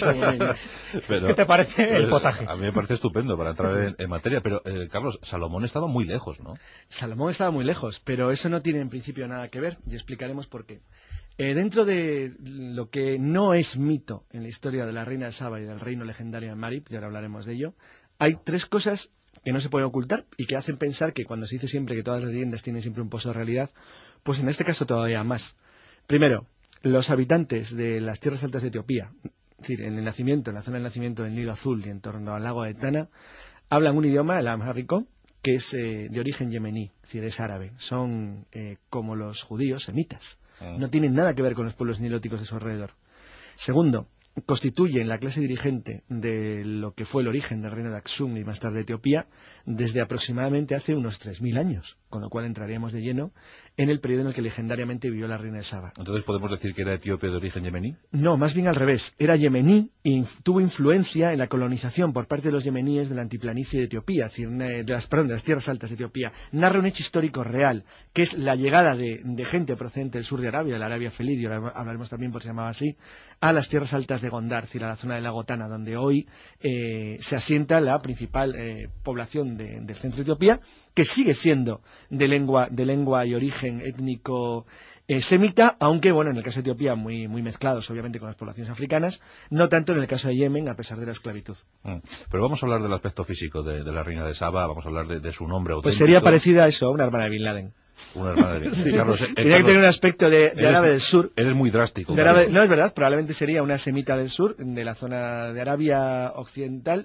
¿qué te parece el potaje? A mí me parece estupendo para entrar en materia, pero, Carlos, Salomón estaba muy lejos, ¿no? Salomón estaba muy lejos, pero eso no tiene en principio nada que ver, y explicaremos por qué. Dentro de lo que no es mito en la historia de la reina de Saba y del reino legendario de Marib, y ahora hablaremos de ello, hay tres cosas que no se pueden ocultar y que hacen pensar que cuando se dice siempre que todas las leyendas tienen siempre un pozo de realidad, pues en este caso todavía más. Primero, los habitantes de las tierras altas de Etiopía, es decir, en la zona del nacimiento del Nilo Azul y en torno al lago de Tana, hablan un idioma, el amhárico, que es de origen yemení, es decir, es árabe. Son como los judíos semitas. No tienen nada que ver con los pueblos nilóticos de su alrededor. Segundo, constituyen la clase dirigente de lo que fue el origen del reino de Aksum y más tarde Etiopía desde aproximadamente hace unos 3000 años, con lo cual entraríamos de lleno en el periodo en el que legendariamente vivió la reina de Saba. Entonces, ¿podemos decir que era etíope de origen yemení? No, más bien al revés. Era yemení y tuvo influencia en la colonización por parte de los yemeníes de la antiplanicie de Etiopía, es decir, de las tierras altas de Etiopía. Narra un hecho histórico real, que es la llegada de gente procedente del sur de Arabia, de la Arabia Felid, y ahora hablaremos también por si se llamaba así, a las tierras altas de Gondar, es decir, a la zona del lago Tana, donde hoy se asienta la principal población del centro de Etiopía, que sigue siendo de lengua y origen étnico semita, aunque bueno, en el caso de Etiopía muy mezclados obviamente con las poblaciones africanas, no tanto en el caso de Yemen, a pesar de la esclavitud. Pero vamos a hablar del aspecto físico de la reina de Saba, vamos a hablar de su nombre auténtico. Pues sería parecida a eso, a una hermana de Bin Laden. Una hermana de Bin Laden. Sí. Carlos, Tenía que tener un aspecto de árabe del sur. Eres muy drástico. No, es verdad, probablemente sería una semita del sur, de la zona de Arabia occidental,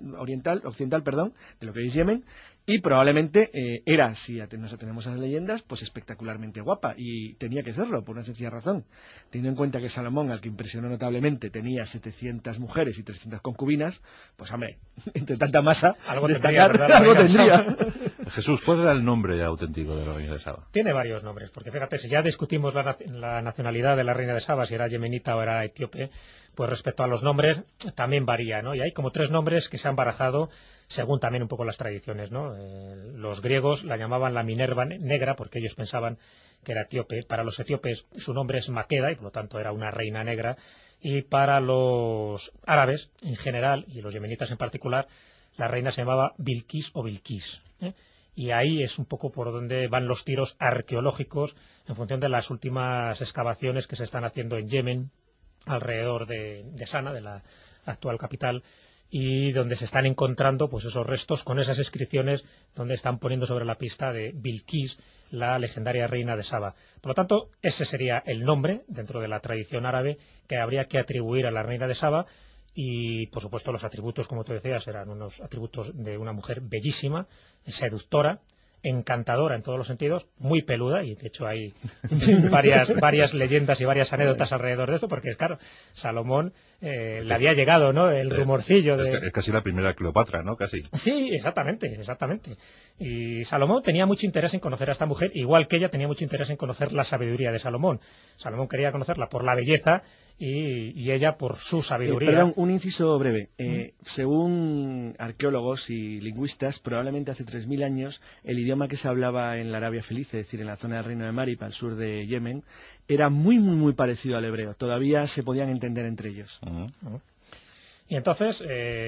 de lo que es Yemen, y probablemente era, si nos atenemos a las leyendas, pues espectacularmente guapa, y tenía que serlo, por una sencilla razón. Teniendo en cuenta que Salomón, al que impresionó notablemente, tenía 700 mujeres y 300 concubinas, pues hombre, entre tanta masa, algo destacar, tendría, algo tendría. Jesús, ¿cuál era el nombre auténtico de la reina de Saba? Tiene varios nombres, porque fíjate, si ya discutimos la nacionalidad de la reina de Saba, si era yemenita o era etíope, pues respecto a los nombres también varía, ¿no? Y hay como 3 nombres que se han barajado según también un poco las tradiciones, ¿no? Los griegos la llamaban la Minerva negra porque ellos pensaban que era etíope. Para los etíopes su nombre es Maqueda y por lo tanto era una reina negra. Y para los árabes en general, y los yemenitas en particular, la reina se llamaba Bilquis o Bilquis, ¿eh? Y ahí es un poco por donde van los tiros arqueológicos en función de las últimas excavaciones que se están haciendo en Yemen, alrededor de Sana, de la actual capital, y donde se están encontrando pues esos restos con esas inscripciones donde están poniendo sobre la pista de Bilquis, la legendaria reina de Saba. Por lo tanto, ese sería el nombre, dentro de la tradición árabe, que habría que atribuir a la reina de Saba, y por supuesto los atributos, como tú decías, eran unos atributos de una mujer bellísima, seductora, encantadora en todos los sentidos, muy peluda, y de hecho hay varias leyendas y varias anécdotas alrededor de eso, porque claro, Salomón le había llegado, ¿no?, el rumorcillo de... Es casi la primera Cleopatra, ¿no? Casi. Sí, exactamente. Y Salomón tenía mucho interés en conocer a esta mujer, igual que ella tenía mucho interés en conocer la sabiduría de Salomón. Salomón quería conocerla por la belleza y ella por su sabiduría. Perdón, un inciso breve. Según arqueólogos y lingüistas, probablemente hace 3000 años el idioma que se hablaba en la Arabia Felice, es decir, en la zona del Reino de Marib, al sur de Yemen, era muy parecido al hebreo. Todavía se podían entender entre ellos. Y entonces,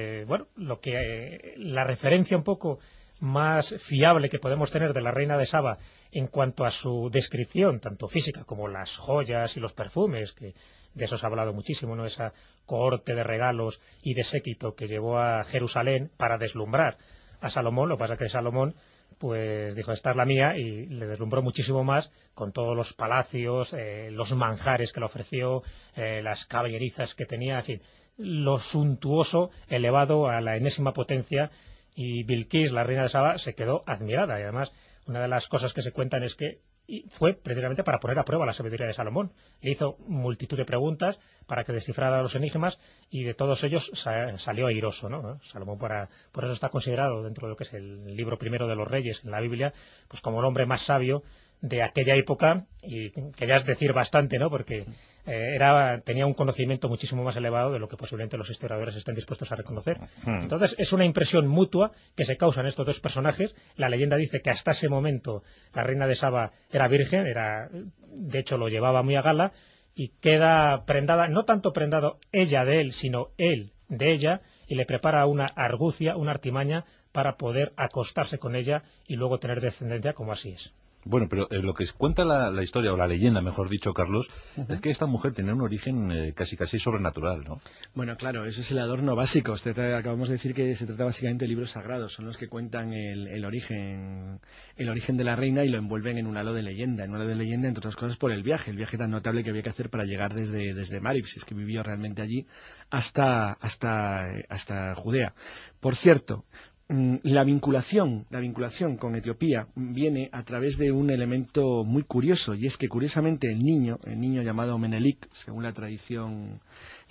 la referencia un poco más fiable que podemos tener de la reina de Saba en cuanto a su descripción, tanto física como las joyas y los perfumes, que de eso se ha hablado muchísimo, ¿no?, esa cohorte de regalos y de séquito que llevó a Jerusalén para deslumbrar a Salomón. Lo que pasa es que Salomón pues dijo, esta es la mía, y le deslumbró muchísimo más con todos los palacios, los manjares que le ofreció, las caballerizas que tenía, en fin, lo suntuoso elevado a la enésima potencia, y Bilquis, la reina de Saba, se quedó admirada. Y además, una de las cosas que se cuentan es que fue precisamente para poner a prueba la sabiduría de Salomón. Le hizo multitud de preguntas para que descifrara los enigmas, y de todos ellos salió airoso, ¿no? Salomón, por eso está considerado dentro de lo que es el libro primero de los Reyes en la Biblia, pues como el hombre más sabio de aquella época, y que ya es decir bastante, ¿no?, porque tenía un conocimiento muchísimo más elevado de lo que posiblemente los historiadores estén dispuestos a reconocer. Entonces es una impresión mutua que se causa en estos 2 personajes. La leyenda dice que hasta ese momento la reina de Saba era virgen, de hecho lo llevaba muy a gala, y queda prendada, no tanto prendado ella de él, sino él de ella, y le prepara una argucia, una artimaña para poder acostarse con ella y luego tener descendencia, como así es. Bueno, pero lo que cuenta la historia, o la leyenda, mejor dicho, Carlos, es que esta mujer tenía un origen casi sobrenatural, ¿no? Bueno, claro, eso es el adorno básico. Acabamos de decir que se trata básicamente de libros sagrados, son los que cuentan el origen de la reina y lo envuelven en un halo de leyenda. En un halo de leyenda, entre otras cosas, por el viaje tan notable que había que hacer para llegar desde Marib, si es que vivió realmente allí, hasta Judea. Por cierto, la vinculación con Etiopía viene a través de un elemento muy curioso, y es que curiosamente el niño llamado Menelik, según la tradición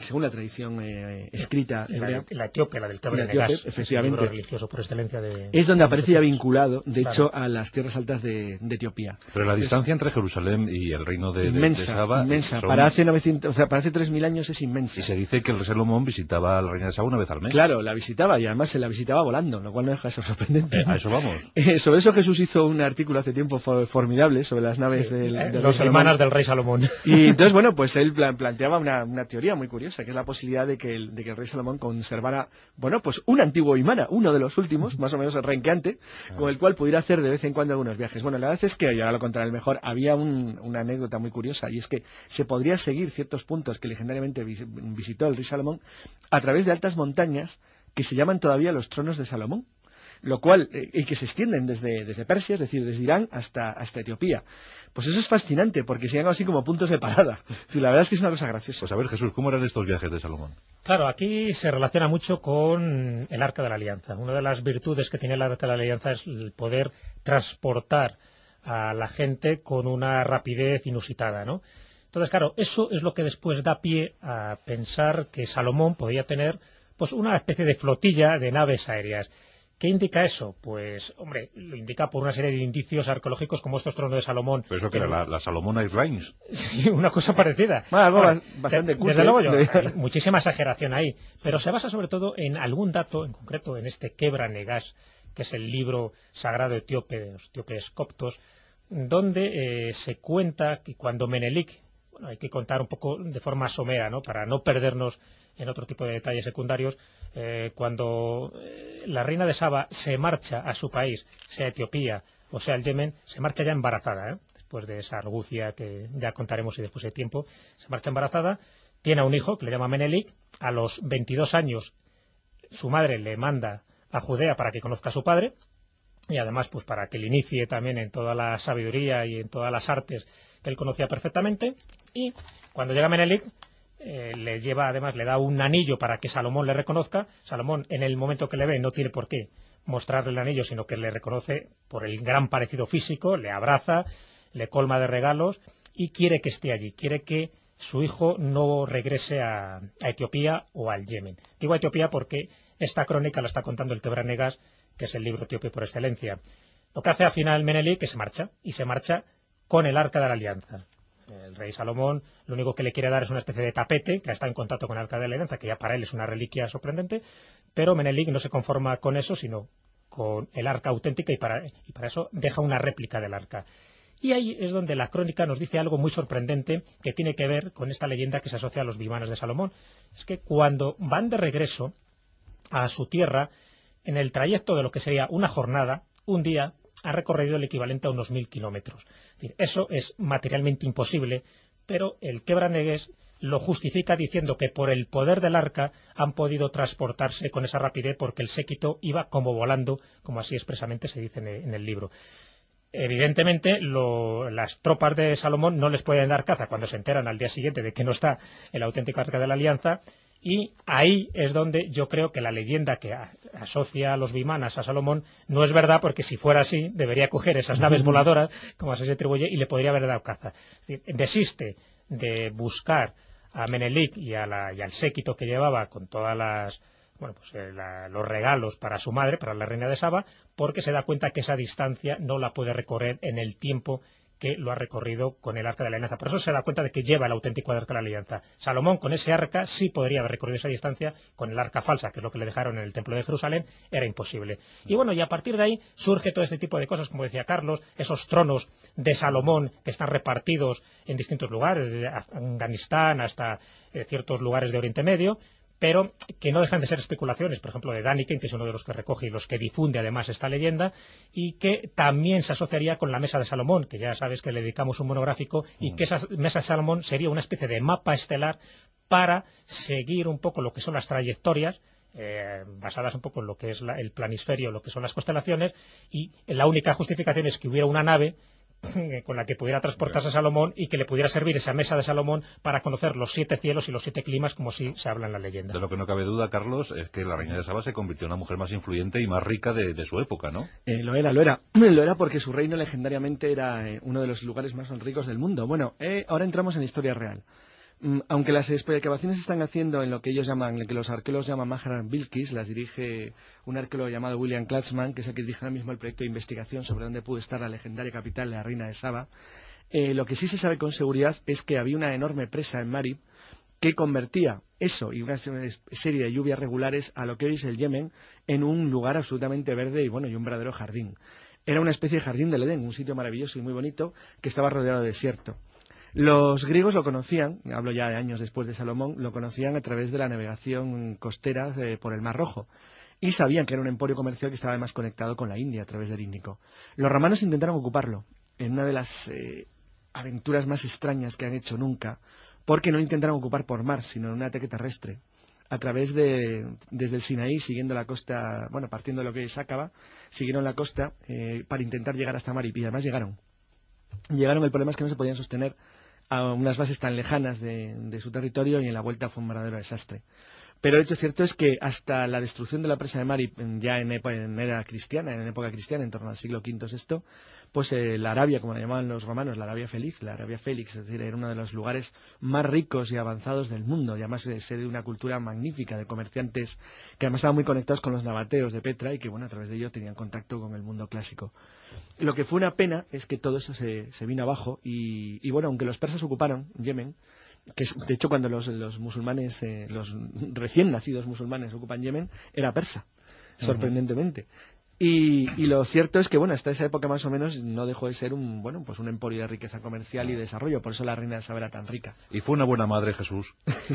escrita hebrea, la etíope, la del Tebre Negas, efectivamente, el libro religioso por excelencia es donde aparece ya vinculado, de hecho, a las tierras altas de Etiopía. Pero la distancia entre Jerusalén y el reino de Saba... Inmensa. Para hace 3000 años es inmensa. Y se dice que el rey Salomón visitaba a la reina de Saba una vez al mes. Claro, la visitaba, y además se la visitaba volando, lo cual no deja de ser sorprendente. A eso vamos. Sobre eso Jesús hizo un artículo hace tiempo formidable sobre las naves los hermanos del rey Salomón. Y entonces, bueno, pues él planteaba una teoría muy curiosa, que es la posibilidad de que el rey Salomón conservara, bueno, pues un antiguo Vimana, uno de los últimos, más o menos renqueante, con el cual pudiera hacer de vez en cuando algunos viajes. Bueno, la verdad es que, y ahora lo contaré el mejor, había una anécdota muy curiosa, y es que se podría seguir ciertos puntos que legendariamente visitó el rey Salomón a través de altas montañas que se llaman todavía los tronos de Salomón, lo cual, y que se extienden desde Persia, es decir, desde Irán hasta Etiopía. Pues eso es fascinante, porque se llaman así como puntos de parada. Y la verdad es que es una cosa graciosa. Pues a ver, Jesús, ¿cómo eran estos viajes de Salomón? Claro, aquí se relaciona mucho con el Arca de la Alianza. Una de las virtudes que tiene el Arca de la Alianza es el poder transportar a la gente con una rapidez inusitada, ¿no? Entonces, claro, eso es lo que después da pie a pensar que Salomón podía tener pues una especie de flotilla de naves aéreas. ¿Qué indica eso? Pues, hombre, lo indica por una serie de indicios arqueológicos como estos tronos de Salomón. Pero eso que era la Salomón Airlines. Sí, una cosa parecida. Algo bastante cutre. Desde luego, hay muchísima exageración ahí, pero se basa sobre todo en algún dato, en concreto en este Kebra Negas, que es el libro sagrado etíope de los etíopes coptos, donde se cuenta que cuando Menelik, bueno, hay que contar un poco de forma somera, ¿no?, para no perdernos en otro tipo de detalles secundarios, cuando la reina de Saba se marcha a su país, sea Etiopía o sea el Yemen, se marcha ya embarazada, después de esa argucia que ya contaremos si después de tiempo, se marcha embarazada, tiene a un hijo que le llama Menelik, a los 22 años su madre le manda a Judea para que conozca a su padre, y además pues para que le inicie también en toda la sabiduría y en todas las artes que él conocía perfectamente, y cuando llega Menelik le lleva, además le da un anillo para que Salomón le reconozca. Salomón, en el momento que le ve, no tiene por qué mostrarle el anillo, sino que le reconoce por el gran parecido físico, le abraza, le colma de regalos y quiere que esté allí, quiere que su hijo no regrese a Etiopía o al Yemen. Digo a Etiopía porque esta crónica la está contando el Kebra Negas, que es el libro etíope por excelencia. Lo que hace al final Menelik, que se marcha, y se marcha con el Arca de la Alianza. El rey Salomón lo único que le quiere dar es una especie de tapete, que está en contacto con el Arca de la Alianza, que ya para él es una reliquia sorprendente, pero Menelik no se conforma con eso, sino con el Arca auténtica, y para eso deja una réplica del Arca. Y ahí es donde la crónica nos dice algo muy sorprendente que tiene que ver con esta leyenda que se asocia a los vimanas de Salomón. Es que cuando van de regreso a su tierra, en el trayecto de lo que sería una jornada, un día ha recorrido el equivalente a unos 1000 kilómetros. Eso es materialmente imposible, pero el Kebra Negas lo justifica diciendo que por el poder del arca han podido transportarse con esa rapidez porque el séquito iba como volando, como así expresamente se dice en el libro. Evidentemente, las tropas de Salomón no les pueden dar caza cuando se enteran al día siguiente de que no está el auténtico Arca de la Alianza, y ahí es donde yo creo que la leyenda que asocia a los vimanas a Salomón no es verdad, porque si fuera así debería coger esas naves voladoras, como así se atribuye, y le podría haber dado caza. Es decir, desiste de buscar a Menelik y al séquito que llevaba con todas las... los regalos para su madre, para la reina de Saba, porque se da cuenta que esa distancia no la puede recorrer en el tiempo que lo ha recorrido con el Arca de la Alianza. Por eso se da cuenta de que lleva el auténtico Arca de la Alianza. Salomón, con ese arca, sí podría haber recorrido esa distancia. Con el arca falsa, que es lo que le dejaron en el Templo de Jerusalén, era imposible. Y bueno, y a partir de ahí surge todo este tipo de cosas, como decía Carlos, esos tronos de Salomón que están repartidos en distintos lugares, desde Afganistán hasta ciertos lugares de Oriente Medio, pero que no dejan de ser especulaciones, por ejemplo de Daniken, que es uno de los que recoge y los que difunde además esta leyenda, y que también se asociaría con la Mesa de Salomón, que ya sabes que le dedicamos un monográfico, y que esa Mesa de Salomón sería una especie de mapa estelar para seguir un poco lo que son las trayectorias, basadas un poco en lo que es el planisferio, lo que son las constelaciones, y la única justificación es que hubiera una nave con la que pudiera transportarse a Salomón y que le pudiera servir esa Mesa de Salomón para conocer los 7 cielos y los 7 climas, como sí se habla en la leyenda. De lo que no cabe duda, Carlos, es que la reina de Saba se convirtió en una mujer más influyente y más rica de su época, ¿no? Lo era porque su reino legendariamente era uno de los lugares más ricos del mundo. Bueno, ahora entramos en la historia real. Aunque las excavaciones se están haciendo en lo que ellos llaman, que los arqueólogos llaman Maharan Bilkis, las dirige un arqueólogo llamado William Klatzmann, que es el que dirige ahora mismo el proyecto de investigación sobre dónde pudo estar la legendaria capital de la reina de Saba. Lo que sí se sabe con seguridad es que había una enorme presa en Marib que convertía eso y una serie de lluvias regulares a lo que hoy es el Yemen en un lugar absolutamente verde y un verdadero jardín. Era una especie de jardín del Edén, un sitio maravilloso y muy bonito que estaba rodeado de desierto. Los griegos lo conocían, hablo ya de años después de Salomón, lo conocían a través de la navegación costera por el Mar Rojo, y sabían que era un emporio comercial que estaba además conectado con la India a través del Índico. Los romanos intentaron ocuparlo en una de las aventuras más extrañas que han hecho nunca, porque no lo intentaron ocupar por mar, sino en un ataque terrestre, a través desde el Sinaí, siguiendo la costa, partiendo de lo que es Áqaba, siguieron la costa para intentar llegar hasta Marib, y además llegaron. El problema es que no se podían sostener a unas bases tan lejanas de su territorio, y en la vuelta fue un verdadero desastre. Pero el hecho cierto es que hasta la destrucción de la presa de Marib, ya en época cristiana, en torno al siglo V-VI, pues la Arabia, como la llamaban los romanos, la Arabia Félix, es decir, era uno de los lugares más ricos y avanzados del mundo, y además sede de una cultura magnífica de comerciantes que además estaban muy conectados con los nabateos de Petra y que, bueno, a través de ello tenían contacto con el mundo clásico. Lo que fue una pena es que todo eso se vino abajo y bueno, aunque los persas ocuparon Yemen, que de hecho cuando los musulmanes, los recién nacidos musulmanes ocupan Yemen, era persa, sorprendentemente. Y lo cierto es que, bueno, hasta esa época más o menos no dejó de ser un emporio de riqueza comercial y desarrollo, por eso la reina de Saba era tan rica. ¿Y fue una buena madre, Jesús?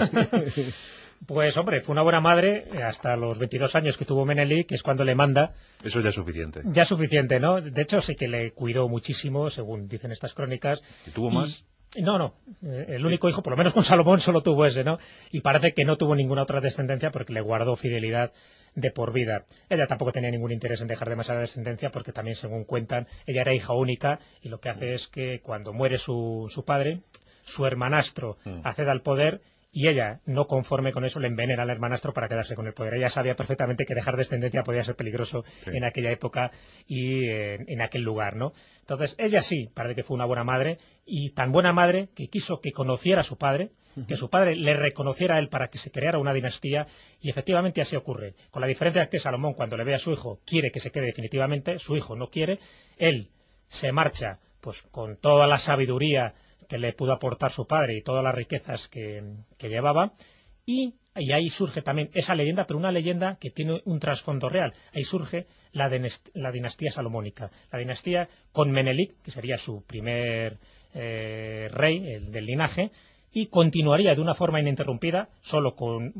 Pues hombre, fue una buena madre hasta los 22 años que tuvo Menelik, que es cuando le manda. Eso ya es suficiente. Ya es suficiente, ¿no? De hecho sí que le cuidó muchísimo, según dicen estas crónicas. ¿Y tuvo más? No, el único hijo, por lo menos con Salomón, solo tuvo ese, ¿no? Y parece que no tuvo ninguna otra descendencia porque le guardó fidelidad de por vida. Ella tampoco tenía ningún interés en dejar demasiada descendencia porque también, según cuentan, ella era hija única y lo que hace es que cuando muere su padre, su hermanastro accede al poder y ella, no conforme con eso, le envenena al hermanastro para quedarse con el poder. Ella sabía perfectamente que dejar descendencia podía ser peligroso en aquella época y en aquel lugar, ¿no? Entonces, ella sí, parece que fue una buena madre, y tan buena madre que quiso que conociera a su padre, que su padre le reconociera a él para que se creara una dinastía, y efectivamente así ocurre. Con la diferencia que Salomón, cuando le ve a su hijo, quiere que se quede definitivamente, su hijo no quiere, él se marcha pues con toda la sabiduría que le pudo aportar su padre y todas las riquezas que llevaba, y ahí surge también esa leyenda, pero una leyenda que tiene un trasfondo real. Ahí surge la dinastía salomónica, la dinastía con Menelik, que sería su primer rey, el del linaje, y continuaría de una forma ininterrumpida, solo con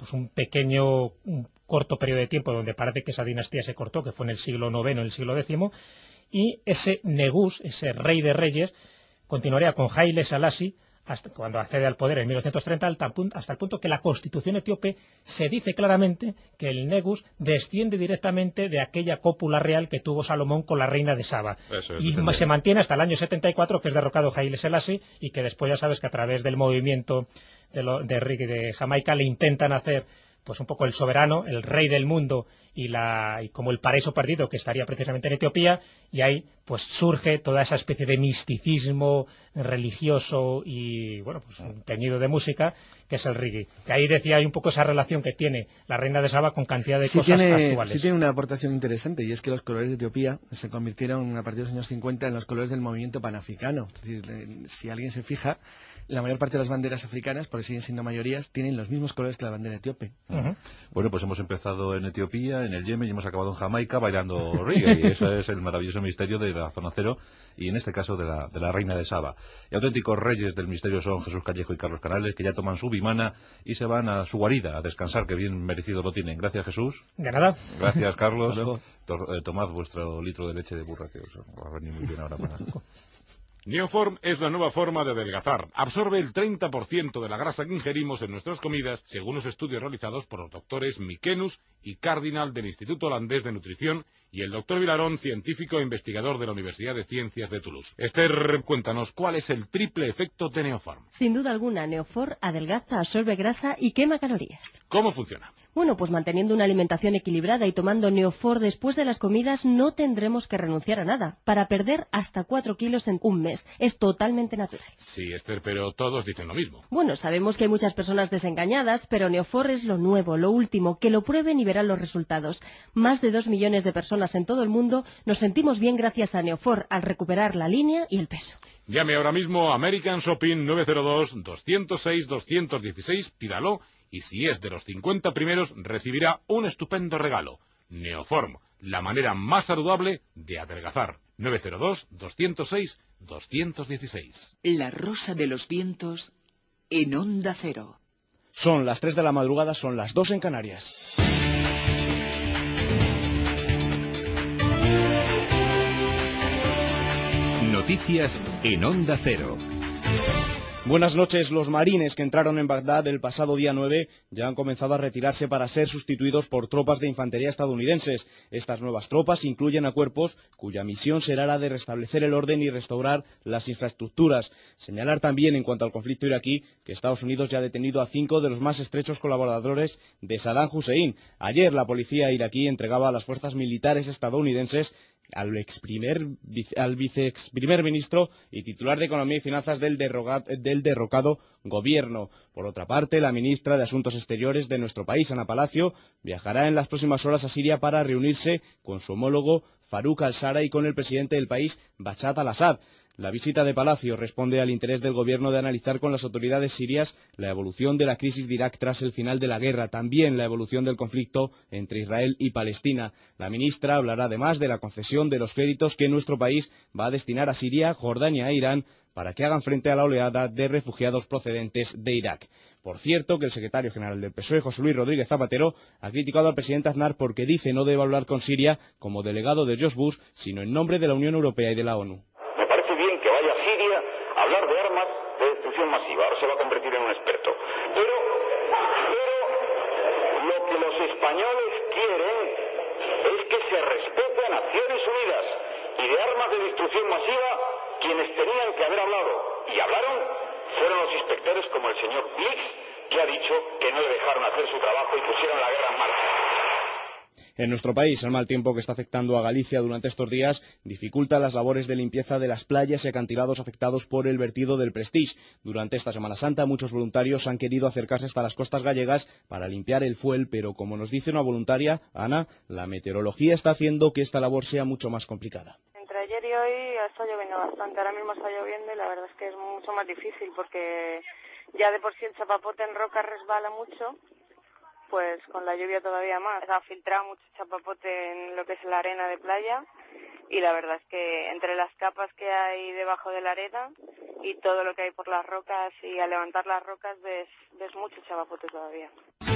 un corto periodo de tiempo donde parece que esa dinastía se cortó, que fue en el siglo IX, en el siglo X, y ese Negus, ese rey de reyes, continuaría con Haile Selassie hasta cuando accede al poder en 1930, hasta el punto que la Constitución etíope se dice claramente que el Negus desciende directamente de aquella cópula real que tuvo Salomón con la reina de Saba. Y se mantiene hasta el año 74, que es derrocado Haile Selassie, y que después ya sabes que a través del movimiento de Jamaica le intentan hacer pues un poco el soberano, el rey del mundo y como el paraíso perdido que estaría precisamente en Etiopía, y ahí pues surge toda esa especie de misticismo religioso y teñido de música, que es el reggae. Que ahí decía hay un poco esa relación que tiene la reina de Saba con cantidad de cosas actuales. Sí tiene una aportación interesante, y es que los colores de Etiopía se convirtieron a partir de los años 50 en los colores del movimiento panafricano. Es decir, si alguien se fija, la mayor parte de las banderas africanas, porque siguen siendo mayorías, tienen los mismos colores que la bandera etíope. Bueno, pues hemos empezado en Etiopía, en el Yemen, y hemos acabado en Jamaica bailando reggae, y eso es el maravilloso misterio de la zona cero, y en este caso de la reina de Saba. Y auténticos reyes del misterio son Jesús Callejo y Carlos Canales, que ya toman su bimana y se van a su guarida a descansar, que bien merecido lo tienen. Gracias, Jesús. De nada. Gracias, Carlos. Tomad vuestro litro de leche de burra, que os va a venir muy bien ahora para... Neoform es la nueva forma de adelgazar. Absorbe el 30% de la grasa que ingerimos en nuestras comidas, según los estudios realizados por los doctores Mikenus y Cardinal del Instituto Holandés de Nutrición y el doctor Vilarón, científico e investigador de la Universidad de Ciencias de Toulouse. Esther, cuéntanos, ¿cuál es el triple efecto de Neoform? Sin duda alguna, Neoform adelgaza, absorbe grasa y quema calorías. ¿Cómo funciona? Bueno, pues manteniendo una alimentación equilibrada y tomando Neoform después de las comidas no tendremos que renunciar a nada, para perder hasta 4 kilos en un mes. Es totalmente natural. Sí, Esther, pero todos dicen lo mismo. Bueno, sabemos que hay muchas personas desengañadas, pero Neoform es lo nuevo, lo último, que lo prueben y verán los resultados. Más de 2 millones de personas en todo el mundo nos sentimos bien gracias a Neoform al recuperar la línea y el peso. Llame ahora mismo a American Shopping 902-206-216, pídalo, y si es de los 50 primeros recibirá un estupendo regalo. Neoform, la manera más saludable de adelgazar. 902-206-216. La Rosa de los Vientos en Onda Cero. Son las 3 de la madrugada, son las 2 en Canarias. Noticias en Onda Cero. Buenas noches. Los marines que entraron en Bagdad el pasado día 9 ya han comenzado a retirarse para ser sustituidos por tropas de infantería estadounidenses. Estas nuevas tropas incluyen a cuerpos cuya misión será la de restablecer el orden y restaurar las infraestructuras. Señalar también, en cuanto al conflicto iraquí, que Estados Unidos ya ha detenido a 5 de los más estrechos colaboradores de Saddam Hussein. Ayer la policía iraquí entregaba a las fuerzas militares estadounidenses al viceexprimer ministro y titular de Economía y Finanzas del derrocado gobierno. Por otra parte, la ministra de Asuntos Exteriores de nuestro país, Ana Palacio, viajará en las próximas horas a Siria para reunirse con su homólogo Farouk al-Shara y con el presidente del país, Bashar al-Assad. La visita de Palacio responde al interés del gobierno de analizar con las autoridades sirias la evolución de la crisis de Irak tras el final de la guerra, también la evolución del conflicto entre Israel y Palestina. La ministra hablará además de la concesión de los créditos que nuestro país va a destinar a Siria, Jordania e Irán para que hagan frente a la oleada de refugiados procedentes de Irak. Por cierto, que el secretario general del PSOE, José Luis Rodríguez Zapatero, ha criticado al presidente Aznar porque dice no debe hablar con Siria como delegado de George Bush, sino en nombre de la Unión Europea y de la ONU. Me parece bien que vaya a Siria a hablar de armas de destrucción masiva. Ahora se va a convertir en un experto. Pero lo que los españoles quieren es que se respete a Naciones Unidas. Y de armas de destrucción masiva, quienes tenían que haber hablado y hablaron fueron los inspectores como el señor Blix, que ha dicho que no le dejaron hacer su trabajo y pusieron la guerra en marcha. En nuestro país, el mal tiempo que está afectando a Galicia durante estos días dificulta las labores de limpieza de las playas y acantilados afectados por el vertido del Prestige. Durante esta Semana Santa, muchos voluntarios han querido acercarse hasta las costas gallegas para limpiar el fuel, pero como nos dice una voluntaria, Ana, la meteorología está haciendo que esta labor sea mucho más complicada. Entre ayer y hoy está lloviendo bastante, ahora mismo está lloviendo y la verdad es que es mucho más difícil porque ya de por sí el chapapote en roca resbala mucho. Pues con la lluvia todavía más. Ha filtrado mucho chapapote en lo que es la arena de playa y la verdad es que entre las capas que hay debajo de la arena y todo lo que hay por las rocas y al levantar las rocas ves mucho chapapote todavía.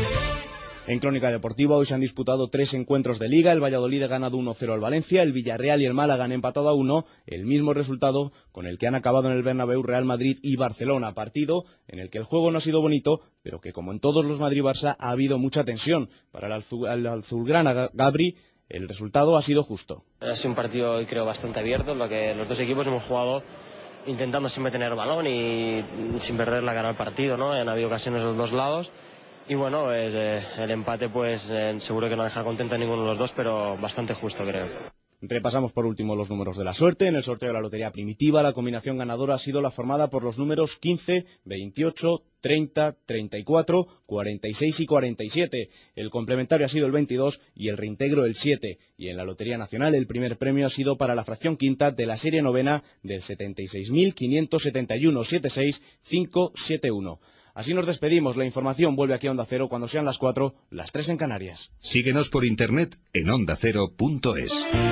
En Crónica Deportiva hoy se han disputado 3 encuentros de Liga. El Valladolid ha ganado 1-0 al Valencia, el Villarreal y el Málaga han empatado a 1, el mismo resultado con el que han acabado en el Bernabéu Real Madrid y Barcelona. Partido en el que el juego no ha sido bonito, pero que como en todos los Madrid-Barça ha habido mucha tensión. Para el azulgrana Gabri, el resultado ha sido justo. Ha sido un partido, creo, bastante abierto, en lo que los dos equipos hemos jugado intentando siempre tener balón y sin perder la cara al partido, ¿no? Han habido ocasiones de los dos lados. Y bueno, el empate pues seguro que no deja contento a ninguno de los dos, pero bastante justo, creo. Repasamos por último los números de la suerte. En el sorteo de la Lotería Primitiva, la combinación ganadora ha sido la formada por los números 15, 28, 30, 34, 46 y 47. El complementario ha sido el 22 y el reintegro el 7. Y en la Lotería Nacional el primer premio ha sido para la fracción quinta de la serie novena del 76.571 76571. Así nos despedimos. La información vuelve aquí a Onda Cero cuando sean las 4, las 3 en Canarias. Síguenos por internet en ondacero.es.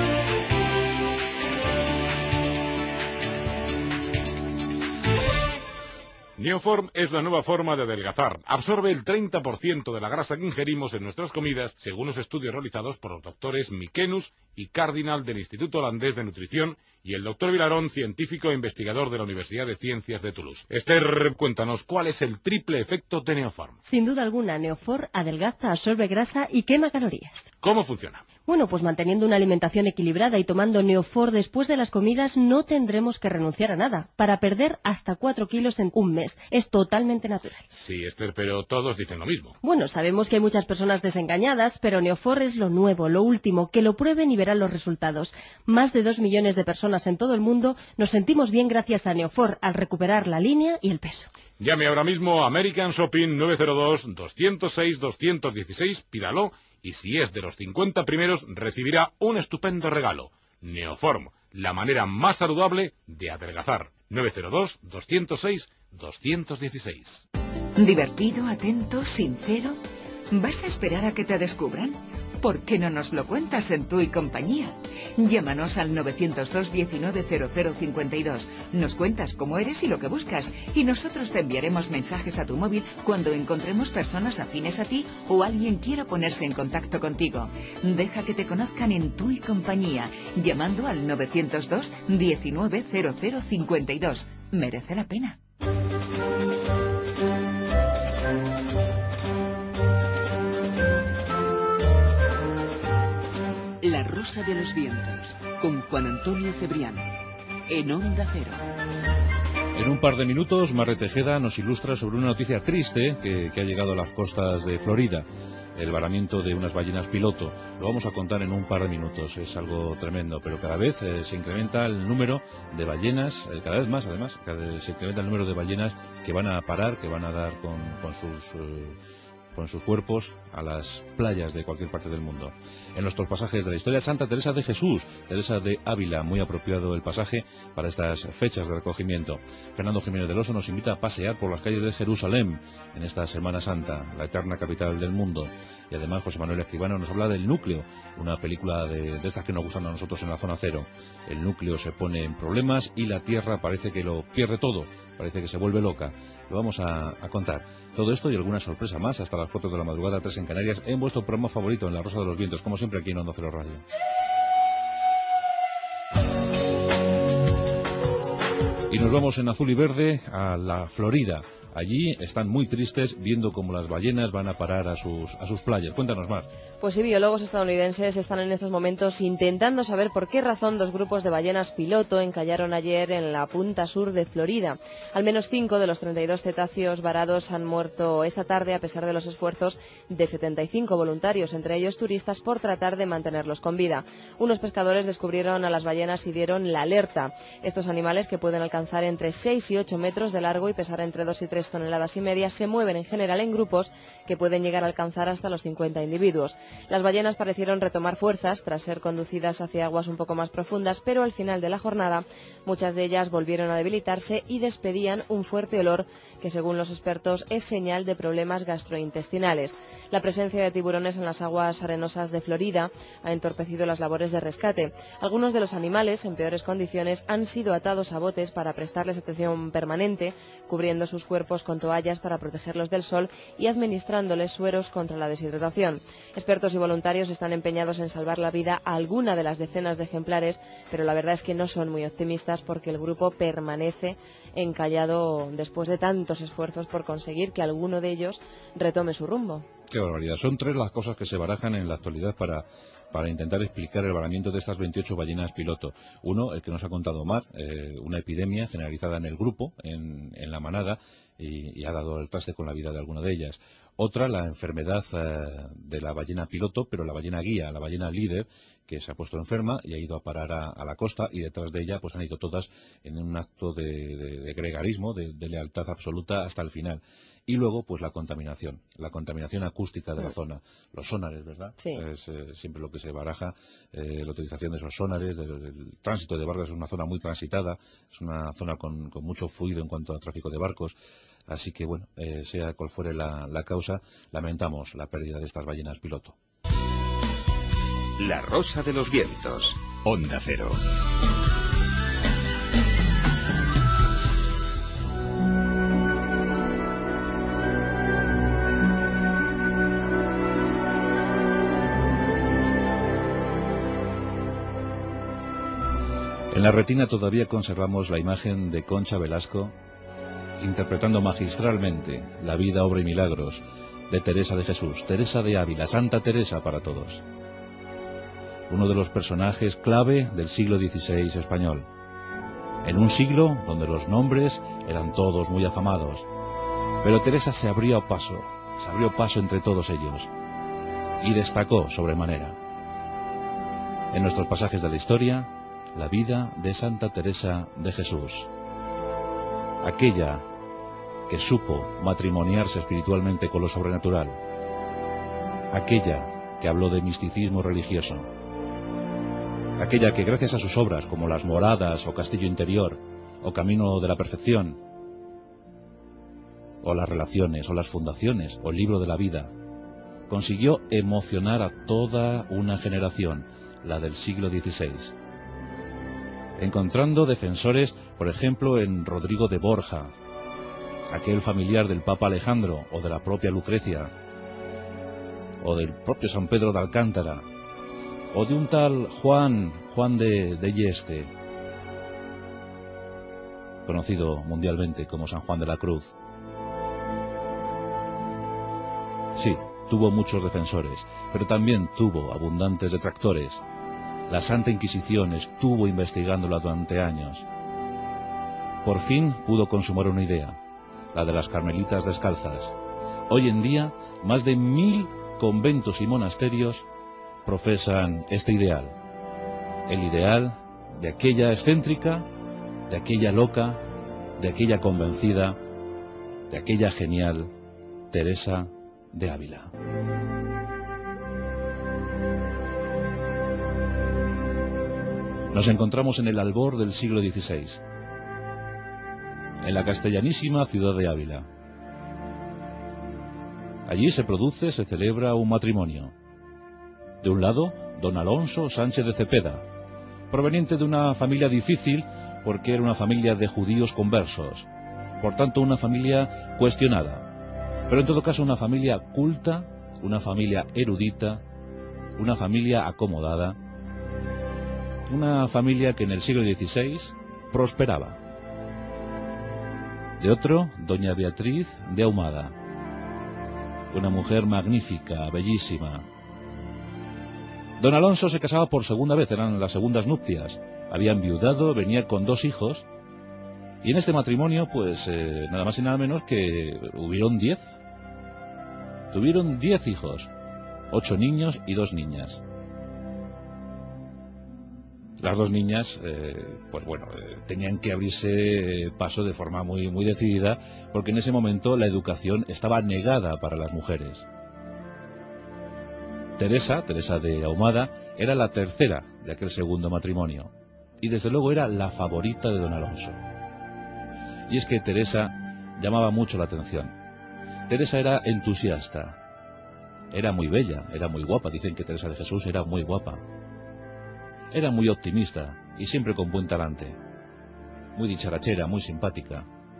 Neoform es la nueva forma de adelgazar. Absorbe el 30% de la grasa que ingerimos en nuestras comidas, según los estudios realizados por los doctores Mikenus y Cardinal del Instituto Holandés de Nutrición y el doctor Vilarón, científico e investigador de la Universidad de Ciencias de Toulouse. Esther, cuéntanos, ¿cuál es el triple efecto de Neoform? Sin duda alguna, Neoform adelgaza, absorbe grasa y quema calorías. ¿Cómo funciona? Bueno, pues manteniendo una alimentación equilibrada y tomando Neoform después de las comidas no tendremos que renunciar a nada. Para perder hasta 4 kilos en un mes. Es totalmente natural. Sí, Esther, pero todos dicen lo mismo. Bueno, sabemos que hay muchas personas desengañadas, pero Neoform es lo nuevo, lo último. Que lo prueben y verán los resultados. Más de 2 millones de personas en todo el mundo nos sentimos bien gracias a Neoform al recuperar la línea y el peso. Llame ahora mismo a American Shopping 902-206-216, pídalo. Y si es de los 50 primeros, recibirá un estupendo regalo. Neoform, la manera más saludable de adelgazar. 902-206-216. ¿Divertido, atento, sincero? ¿Vas a esperar a que te descubran? ¿Por qué no nos lo cuentas en Tú y Compañía? Llámanos al 902 19 0052. Nos cuentas cómo eres y lo que buscas, y nosotros te enviaremos mensajes a tu móvil cuando encontremos personas afines a ti o alguien quiera ponerse en contacto contigo. Deja que te conozcan en Tú y Compañía, llamando al 902 19 0052. Merece la pena. Rosa de los Vientos, con Juan Antonio Cebrián, en Onda Cero. En un par de minutos, Mar Tejeda nos ilustra sobre una noticia triste que ha llegado a las costas de Florida. El varamiento de unas ballenas piloto. Lo vamos a contar en un par de minutos. Es algo tremendo, pero cada vez se incrementa el número de ballenas, cada vez más además, se incrementa el número de ballenas que van a parar, que van a dar con sus cuerpos a las playas de cualquier parte del mundo. En nuestros pasajes de la historia, Santa Teresa de Jesús, Teresa de Ávila, muy apropiado el pasaje para estas fechas de recogimiento. Fernando Jiménez del Oso nos invita a pasear por las calles de Jerusalén en esta Semana Santa, la eterna capital del mundo. Y además José Manuel Escribano nos habla del Núcleo, una película de estas que nos gustan a nosotros en la Zona Cero. El núcleo se pone en problemas y la Tierra parece que lo pierde todo, parece que se vuelve loca. Lo vamos a contar. Todo esto y alguna sorpresa más hasta las 4 de la madrugada, 3 en Canarias, en vuestro programa favorito, en La Rosa de los Vientos, como siempre aquí en Onda Cero Radio. Y nos vamos en azul y verde a la Florida. Allí están muy tristes viendo cómo las ballenas van a parar a sus playas. Cuéntanos, Mar. Pues sí, biólogos estadounidenses están en estos momentos intentando saber por qué razón 2 grupos de ballenas piloto encallaron ayer en la punta sur de Florida. Al menos 5 de los 32 cetáceos varados han muerto esta tarde a pesar de los esfuerzos de 75 voluntarios, entre ellos turistas, por tratar de mantenerlos con vida. Unos pescadores descubrieron a las ballenas y dieron la alerta. Estos animales, que pueden alcanzar entre 6 y 8 metros de largo y pesar entre 2 y 3 toneladas y media, se mueven en general en grupos que pueden llegar a alcanzar hasta los 50 individuos. Las ballenas parecieron retomar fuerzas tras ser conducidas hacia aguas un poco más profundas, pero al final de la jornada muchas de ellas volvieron a debilitarse y despedían un fuerte olor que, según los expertos, es señal de problemas gastrointestinales. La presencia de tiburones en las aguas arenosas de Florida ha entorpecido las labores de rescate. Algunos de los animales, en peores condiciones, han sido atados a botes para prestarles atención permanente, cubriendo sus cuerpos con toallas para protegerlos del sol y administrándoles sueros contra la deshidratación. Expertos y voluntarios están empeñados en salvar la vida a alguna de las decenas de ejemplares, pero la verdad es que no son muy optimistas porque el grupo permanece encallado después de tantos esfuerzos por conseguir que alguno de ellos retome su rumbo. Qué barbaridad. Son 3 las cosas que se barajan en la actualidad para intentar explicar el varamiento de estas 28 ballenas piloto. Uno, el que nos ha contado Mar, una epidemia generalizada en el grupo, en la manada, y ha dado el traste con la vida de alguna de ellas. Otra, la enfermedad de la ballena piloto, pero la ballena guía, la ballena líder, que se ha puesto enferma y ha ido a parar a la costa, y detrás de ella pues han ido todas en un acto de gregarismo, de lealtad absoluta hasta el final. Y luego, pues la contaminación acústica de la zona, los sonares, ¿verdad? Sí. Es siempre lo que se baraja, la utilización de esos sonares, del tránsito de barcos. Es una zona muy transitada, es una zona con mucho fluido en cuanto a tráfico de barcos. Así que, bueno, sea cual fuere la causa, lamentamos la pérdida de estas ballenas piloto. La Rosa de los Vientos, Onda Cero. En la retina todavía conservamos la imagen de Concha Velasco interpretando magistralmente la vida, obra y milagros de Teresa de Jesús, Teresa de Ávila, Santa Teresa para todos. Uno de los personajes clave del siglo XVI español. En un siglo donde los nombres eran todos muy afamados. Pero Teresa se abrió paso entre todos ellos y destacó sobremanera. En nuestros pasajes de la historia, la vida de Santa Teresa de Jesús. Aquella que supo matrimoniarse espiritualmente con lo sobrenatural. Aquella que habló de misticismo religioso. Aquella que gracias a sus obras como Las Moradas o Castillo Interior o Camino de la Perfección o Las Relaciones o Las Fundaciones o El Libro de la Vida consiguió emocionar a toda una generación, la del siglo XVI, encontrando defensores, por ejemplo, en Rodrigo de Borja, aquel familiar del Papa Alejandro o de la propia Lucrecia o del propio San Pedro de Alcántara, o de un tal Juan de Yeste, conocido mundialmente como San Juan de la Cruz. Sí, tuvo muchos defensores, pero también tuvo abundantes detractores. La Santa Inquisición estuvo investigándola durante años. Por fin pudo consumar una idea, la de las Carmelitas Descalzas. Hoy en día, más de 1000 conventos y monasterios profesan este ideal. El ideal de aquella excéntrica, de aquella loca, de aquella convencida, de aquella genial Teresa de Ávila. Nos encontramos en el albor del siglo XVI, en la castellanísima ciudad de Ávila. Allí se celebra un matrimonio. De un lado, don Alonso Sánchez de Cepeda, proveniente de una familia difícil porque era una familia de judíos conversos, por tanto una familia cuestionada, pero en todo caso una familia culta, una familia erudita, una familia acomodada, una familia que en el siglo XVI prosperaba. De otro, doña Beatriz de Ahumada, una mujer magnífica, bellísima. Don Alonso se casaba por segunda vez, eran las segundas nupcias. Había enviudado, venía con 2 hijos, y en este matrimonio, pues, nada más y nada menos que hubieron 10. Tuvieron 10 hijos, 8 niños y 2 niñas. Las 2 niñas, pues bueno, tenían que abrirse paso de forma muy decidida, porque en ese momento la educación estaba negada para las mujeres. Teresa de Ahumada, era la tercera de aquel segundo matrimonio, y desde luego era la favorita de don Alonso. Y es que Teresa llamaba mucho la atención. Teresa era entusiasta, era muy bella, era muy guapa. Dicen que Teresa de Jesús era muy guapa. Era muy optimista y siempre con buen talante, muy dicharachera, muy simpática.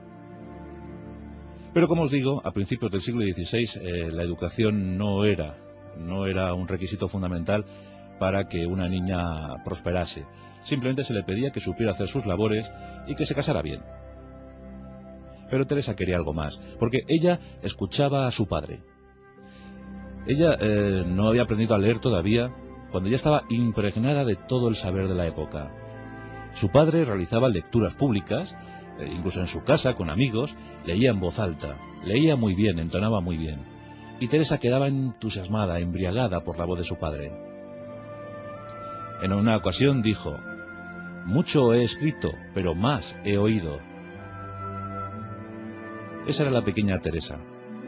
Pero como os digo, a principios del siglo XVI la educación no era un requisito fundamental para que una niña prosperase. Simplemente se le pedía que supiera hacer sus labores y que se casara bien. Pero Teresa quería algo más, porque ella escuchaba a su padre. Ella no había aprendido a leer todavía, cuando ya estaba impregnada de todo el saber de la época. Su padre realizaba lecturas públicas, incluso en su casa, con amigos, leía en voz alta, leía muy bien, entonaba muy bien. Y Teresa quedaba entusiasmada, embriagada por la voz de su padre. En una ocasión dijo: «Mucho he escrito, pero más he oído». Esa era la pequeña Teresa.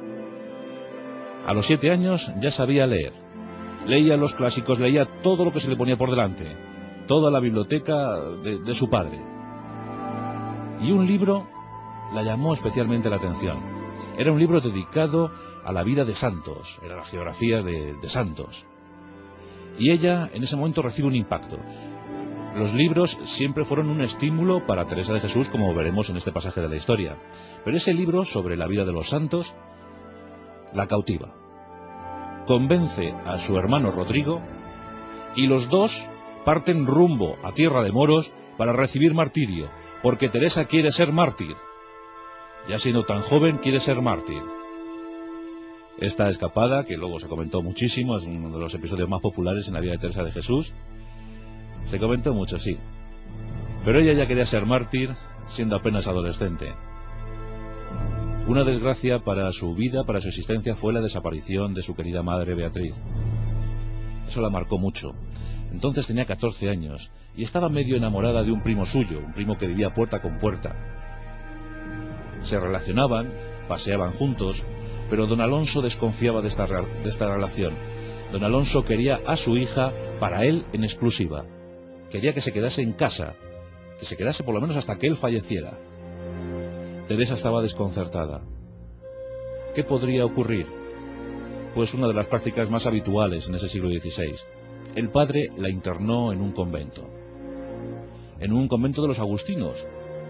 A los 7 años ya sabía leer. Leía los clásicos, leía todo lo que se le ponía por delante, toda la biblioteca de su padre. Y un libro la llamó especialmente la atención. Era un libro dedicado a la vida de santos, eran las geografías de santos. Y ella en ese momento recibe un impacto. Los libros siempre fueron un estímulo para Teresa de Jesús, como veremos en este pasaje de la historia. Pero ese libro sobre la vida de los santos la cautiva. Convence a su hermano Rodrigo y los dos parten rumbo a tierra de moros para recibir martirio, porque Teresa quiere ser mártir. Ya siendo tan joven, quiere ser mártir. Esta escapada, que luego se comentó muchísimo, es uno de los episodios más populares en la vida de Teresa de Jesús. Se comentó mucho, sí. Pero ella ya quería ser mártir siendo apenas adolescente. Una desgracia para su vida, para su existencia, fue la desaparición de su querida madre Beatriz. Eso la marcó mucho. Entonces tenía 14 años y estaba medio enamorada de un primo suyo, un primo que vivía puerta con puerta. Se relacionaban, paseaban juntos, pero don Alonso desconfiaba de esta relación. Don Alonso quería a su hija para él en exclusiva. Quería que se quedase en casa, que se quedase por lo menos hasta que él falleciera. Teresa estaba desconcertada. ¿Qué podría ocurrir? Pues una de las prácticas más habituales en ese siglo XVI. El padre la internó en un convento de los agustinos.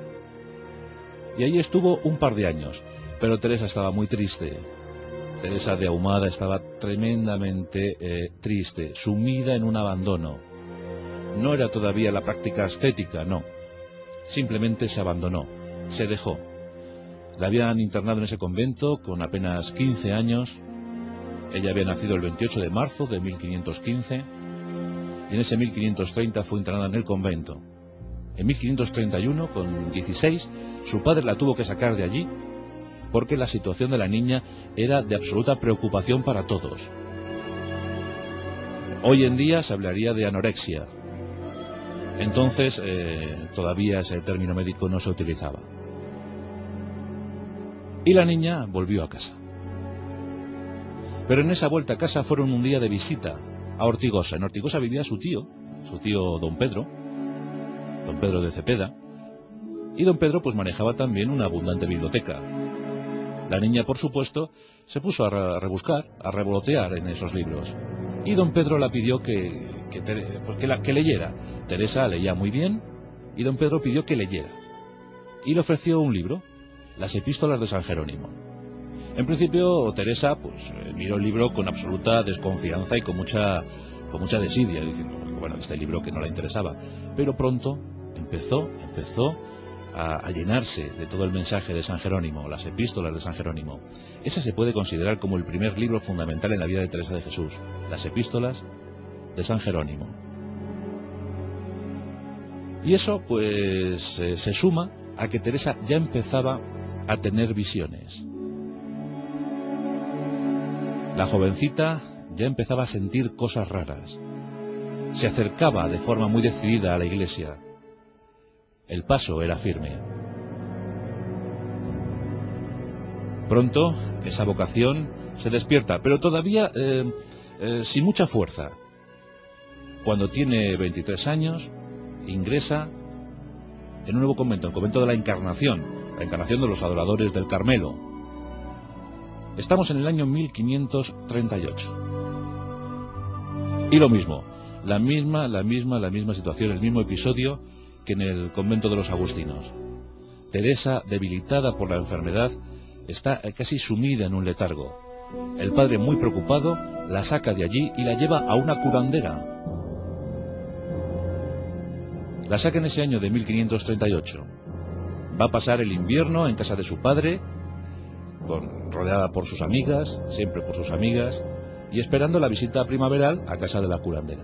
Y allí estuvo un par de años, pero Teresa estaba muy triste. Teresa de Ahumada estaba tremendamente triste, sumida en un abandono. No era todavía la práctica ascética, no. Simplemente se abandonó, se dejó. La habían internado en ese convento con apenas 15 años. Ella había nacido el 28 de marzo de 1515. y en ese 1530 fue internada en el convento. En 1531, con 16, su padre la tuvo que sacar de allí porque la situación de la niña era de absoluta preocupación para todos. Hoy en día se hablaría de anorexia. Entonces todavía ese término médico no se utilizaba. Y la niña volvió a casa. Pero en esa vuelta a casa fueron un día de visita a Ortigosa. En Ortigosa vivía su tío don Pedro de Cepeda, y don Pedro pues manejaba también una abundante biblioteca. La niña, por supuesto, se puso a rebuscar, a revolotear en esos libros, y don Pedro la pidió que leyera. Teresa leía muy bien, y don Pedro pidió que leyera, y le ofreció un libro, Las Epístolas de San Jerónimo. En principio, Teresa pues miró el libro con absoluta desconfianza y con mucha desidia, diciendo, bueno, este libro que no le interesaba. Pero pronto empezó a llenarse de todo el mensaje de San Jerónimo, las Epístolas de San Jerónimo. Ese se puede considerar como el primer libro fundamental en la vida de Teresa de Jesús, las Epístolas de San Jerónimo. Y eso pues se suma a que Teresa ya empezaba a tener visiones. La jovencita ya empezaba a sentir cosas raras. Se acercaba de forma muy decidida a la iglesia. El paso era firme. Pronto esa vocación se despierta, pero todavía sin mucha fuerza. Cuando tiene 23 años, ingresa en un nuevo convento, el convento de la Encarnación de los Adoradores del Carmelo. Estamos en el año 1538. Y lo mismo, la misma situación, el mismo episodio que en el convento de los Agustinos. Teresa, debilitada por la enfermedad, está casi sumida en un letargo. El padre, muy preocupado, la saca de allí y la lleva a una curandera. La saca en ese año de 1538. Va a pasar el invierno en casa de su padre, rodeada por sus amigas, siempre por sus amigas, y esperando la visita primaveral a casa de la curandera.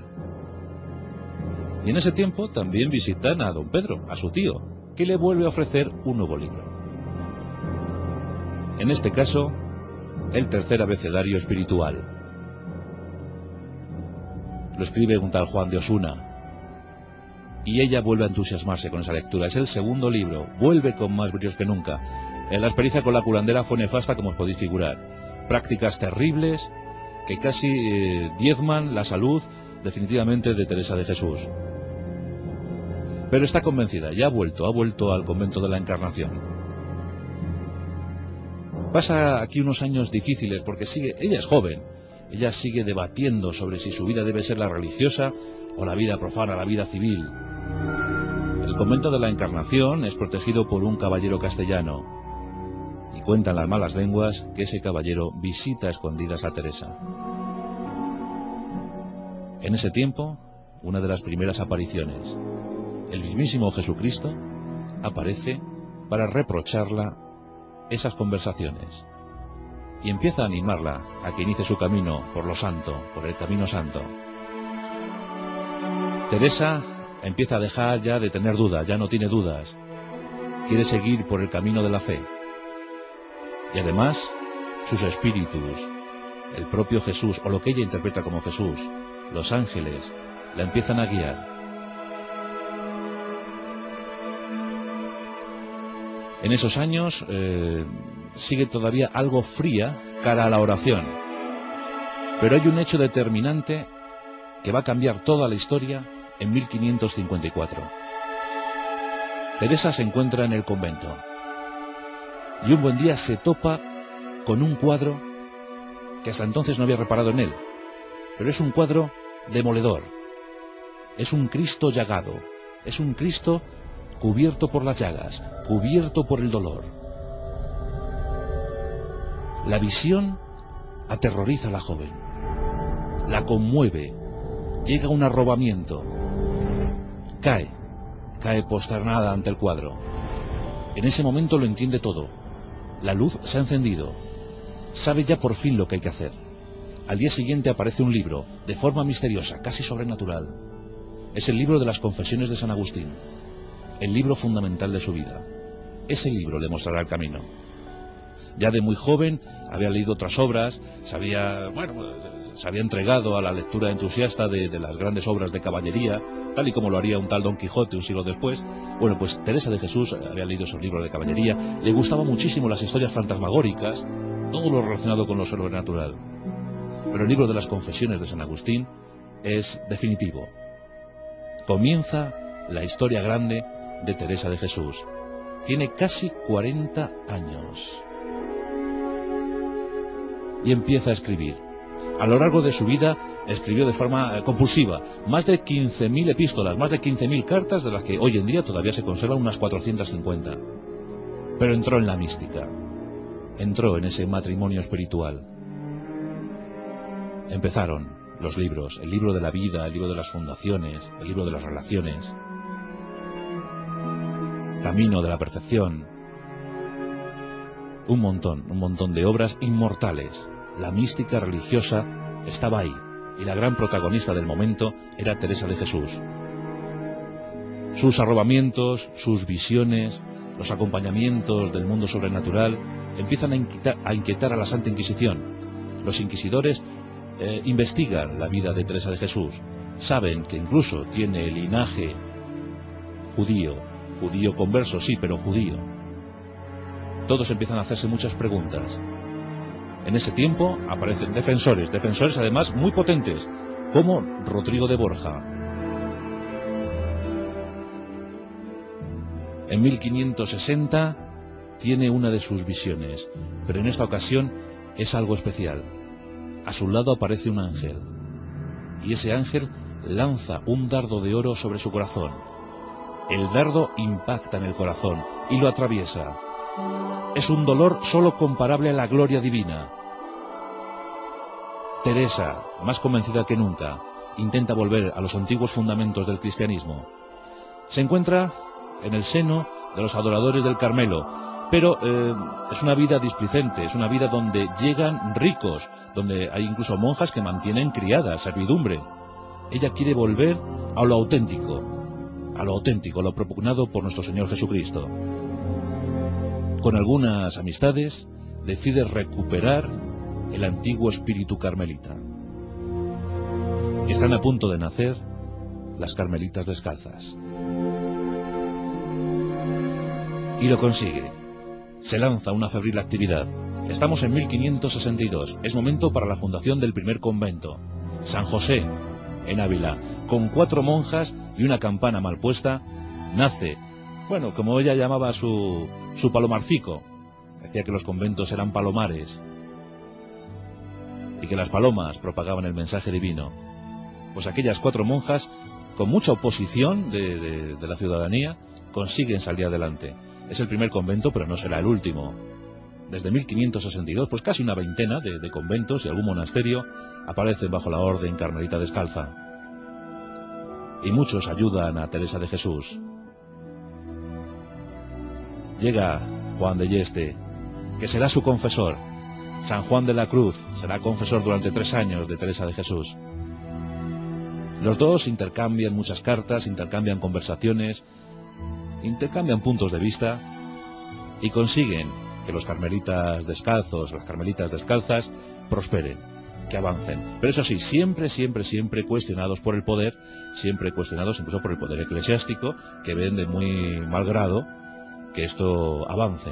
Y en ese tiempo también visitan a don Pedro, a su tío, que le vuelve a ofrecer un nuevo libro. En este caso, el tercer abecedario espiritual. Lo escribe un tal Juan de Osuna, y ella vuelve a entusiasmarse con esa lectura. Es el segundo libro, vuelve con más bríos que nunca. La experiencia con la curandera fue nefasta, como os podéis figurar. Prácticas terribles que casi diezman la salud definitivamente de Teresa de Jesús. Pero está convencida, ya ha vuelto al convento de la Encarnación. Pasa aquí unos años difíciles porque ella es joven, ella sigue debatiendo sobre si su vida debe ser la religiosa o la vida profana, la vida civil. El convento de la Encarnación es protegido por un caballero castellano, y cuentan las malas lenguas que ese caballero visita a escondidas a Teresa. En ese tiempo, una de las primeras apariciones, el mismísimo Jesucristo aparece para reprocharla esas conversaciones y empieza a animarla a que inicie su camino por lo santo, por el camino santo. Teresa empieza a dejar ya de tener dudas, ya no tiene dudas, quiere seguir por el camino de la fe. Y además, sus espíritus, el propio Jesús, o lo que ella interpreta como Jesús, los ángeles, la empiezan a guiar. En esos años sigue todavía algo fría cara a la oración. Pero hay un hecho determinante que va a cambiar toda la historia en 1554. Teresa se encuentra en el convento. Y un buen día se topa con un cuadro que hasta entonces no había reparado en él. Pero es un cuadro demoledor. Es un Cristo llagado. Es un Cristo cubierto por las llagas, cubierto por el dolor. La visión aterroriza a la joven. La conmueve. Llega un arrobamiento. Cae posternada ante el cuadro. En ese momento lo entiende todo. La luz se ha encendido. Sabe ya por fin lo que hay que hacer. Al día siguiente aparece un libro, de forma misteriosa, casi sobrenatural. Es el libro de las Confesiones de San Agustín, el libro fundamental de su vida. Ese libro le mostrará el camino. Ya de muy joven había leído otras obras, se había entregado a la lectura entusiasta de las grandes obras de caballería, tal y como lo haría un tal Don Quijote un siglo después. Bueno, pues Teresa de Jesús había leído esos libros de caballería, le gustaban muchísimo las historias fantasmagóricas, todo lo relacionado con lo sobrenatural. Pero el libro de las Confesiones de San Agustín es definitivo. Comienza la historia grande de Teresa de Jesús. Tiene casi 40 años. Y empieza a escribir. A lo largo de su vida escribió de forma compulsiva más de 15.000 epístolas, más de 15.000 cartas, de las que hoy en día todavía se conservan unas 450. Pero entró en la mística, entró en ese matrimonio espiritual. Empezaron los libros, el libro de la vida, el libro de las fundaciones, el libro de las relaciones, Camino de la perfección, un montón de obras inmortales. La mística religiosa estaba ahí, y la gran protagonista del momento era Teresa de Jesús. Sus arrobamientos, sus visiones, los acompañamientos del mundo sobrenatural empiezan a inquietar a la Santa Inquisición. Los inquisidores investigan la vida de Teresa de Jesús. Saben que incluso tiene linaje judío converso, sí, pero judío. Todos empiezan a hacerse muchas preguntas. En ese tiempo aparecen defensores además muy potentes, como Rodrigo de Borja. En 1560 tiene una de sus visiones, pero en esta ocasión es algo especial. A su lado aparece un ángel, y ese ángel lanza un dardo de oro sobre su corazón. El dardo impacta en el corazón y lo atraviesa. Es un dolor solo comparable a la gloria divina. Teresa, más convencida que nunca, intenta volver a los antiguos fundamentos del cristianismo. Se encuentra en el seno de los adoradores del Carmelo, pero es una vida displicente, es una vida donde llegan ricos, donde hay incluso monjas que mantienen criadas, servidumbre. Ella quiere volver a lo auténtico, a lo propugnado por nuestro Señor Jesucristo. Con algunas amistades decide recuperar el antiguo espíritu carmelita. Están a punto de nacer las Carmelitas Descalzas. Y lo consigue. Se lanza una febril actividad. Estamos en 1562. Es momento para la fundación del primer convento, San José, en Ávila. Con 4 monjas y una campana mal puesta, nace, como ella llamaba su palomarcico. Decía que los conventos eran palomares y que las palomas propagaban el mensaje divino. Pues aquellas 4 monjas, con mucha oposición de la ciudadanía, consiguen salir adelante. Es el primer convento, pero no será el último. Desde 1562, pues casi una veintena de conventos y algún monasterio aparecen bajo la orden carmelita descalza. Y muchos ayudan a Teresa de Jesús. Llega Juan de Yeste, que será su confesor. San Juan de la Cruz será confesor durante 3 años de Teresa de Jesús. Los dos intercambian muchas cartas, intercambian conversaciones, intercambian puntos de vista y consiguen que los carmelitas descalzos, las carmelitas descalzas, prosperen, que avancen. Pero eso sí, siempre cuestionados por el poder, siempre cuestionados incluso por el poder eclesiástico, que ven de muy mal grado que esto avance.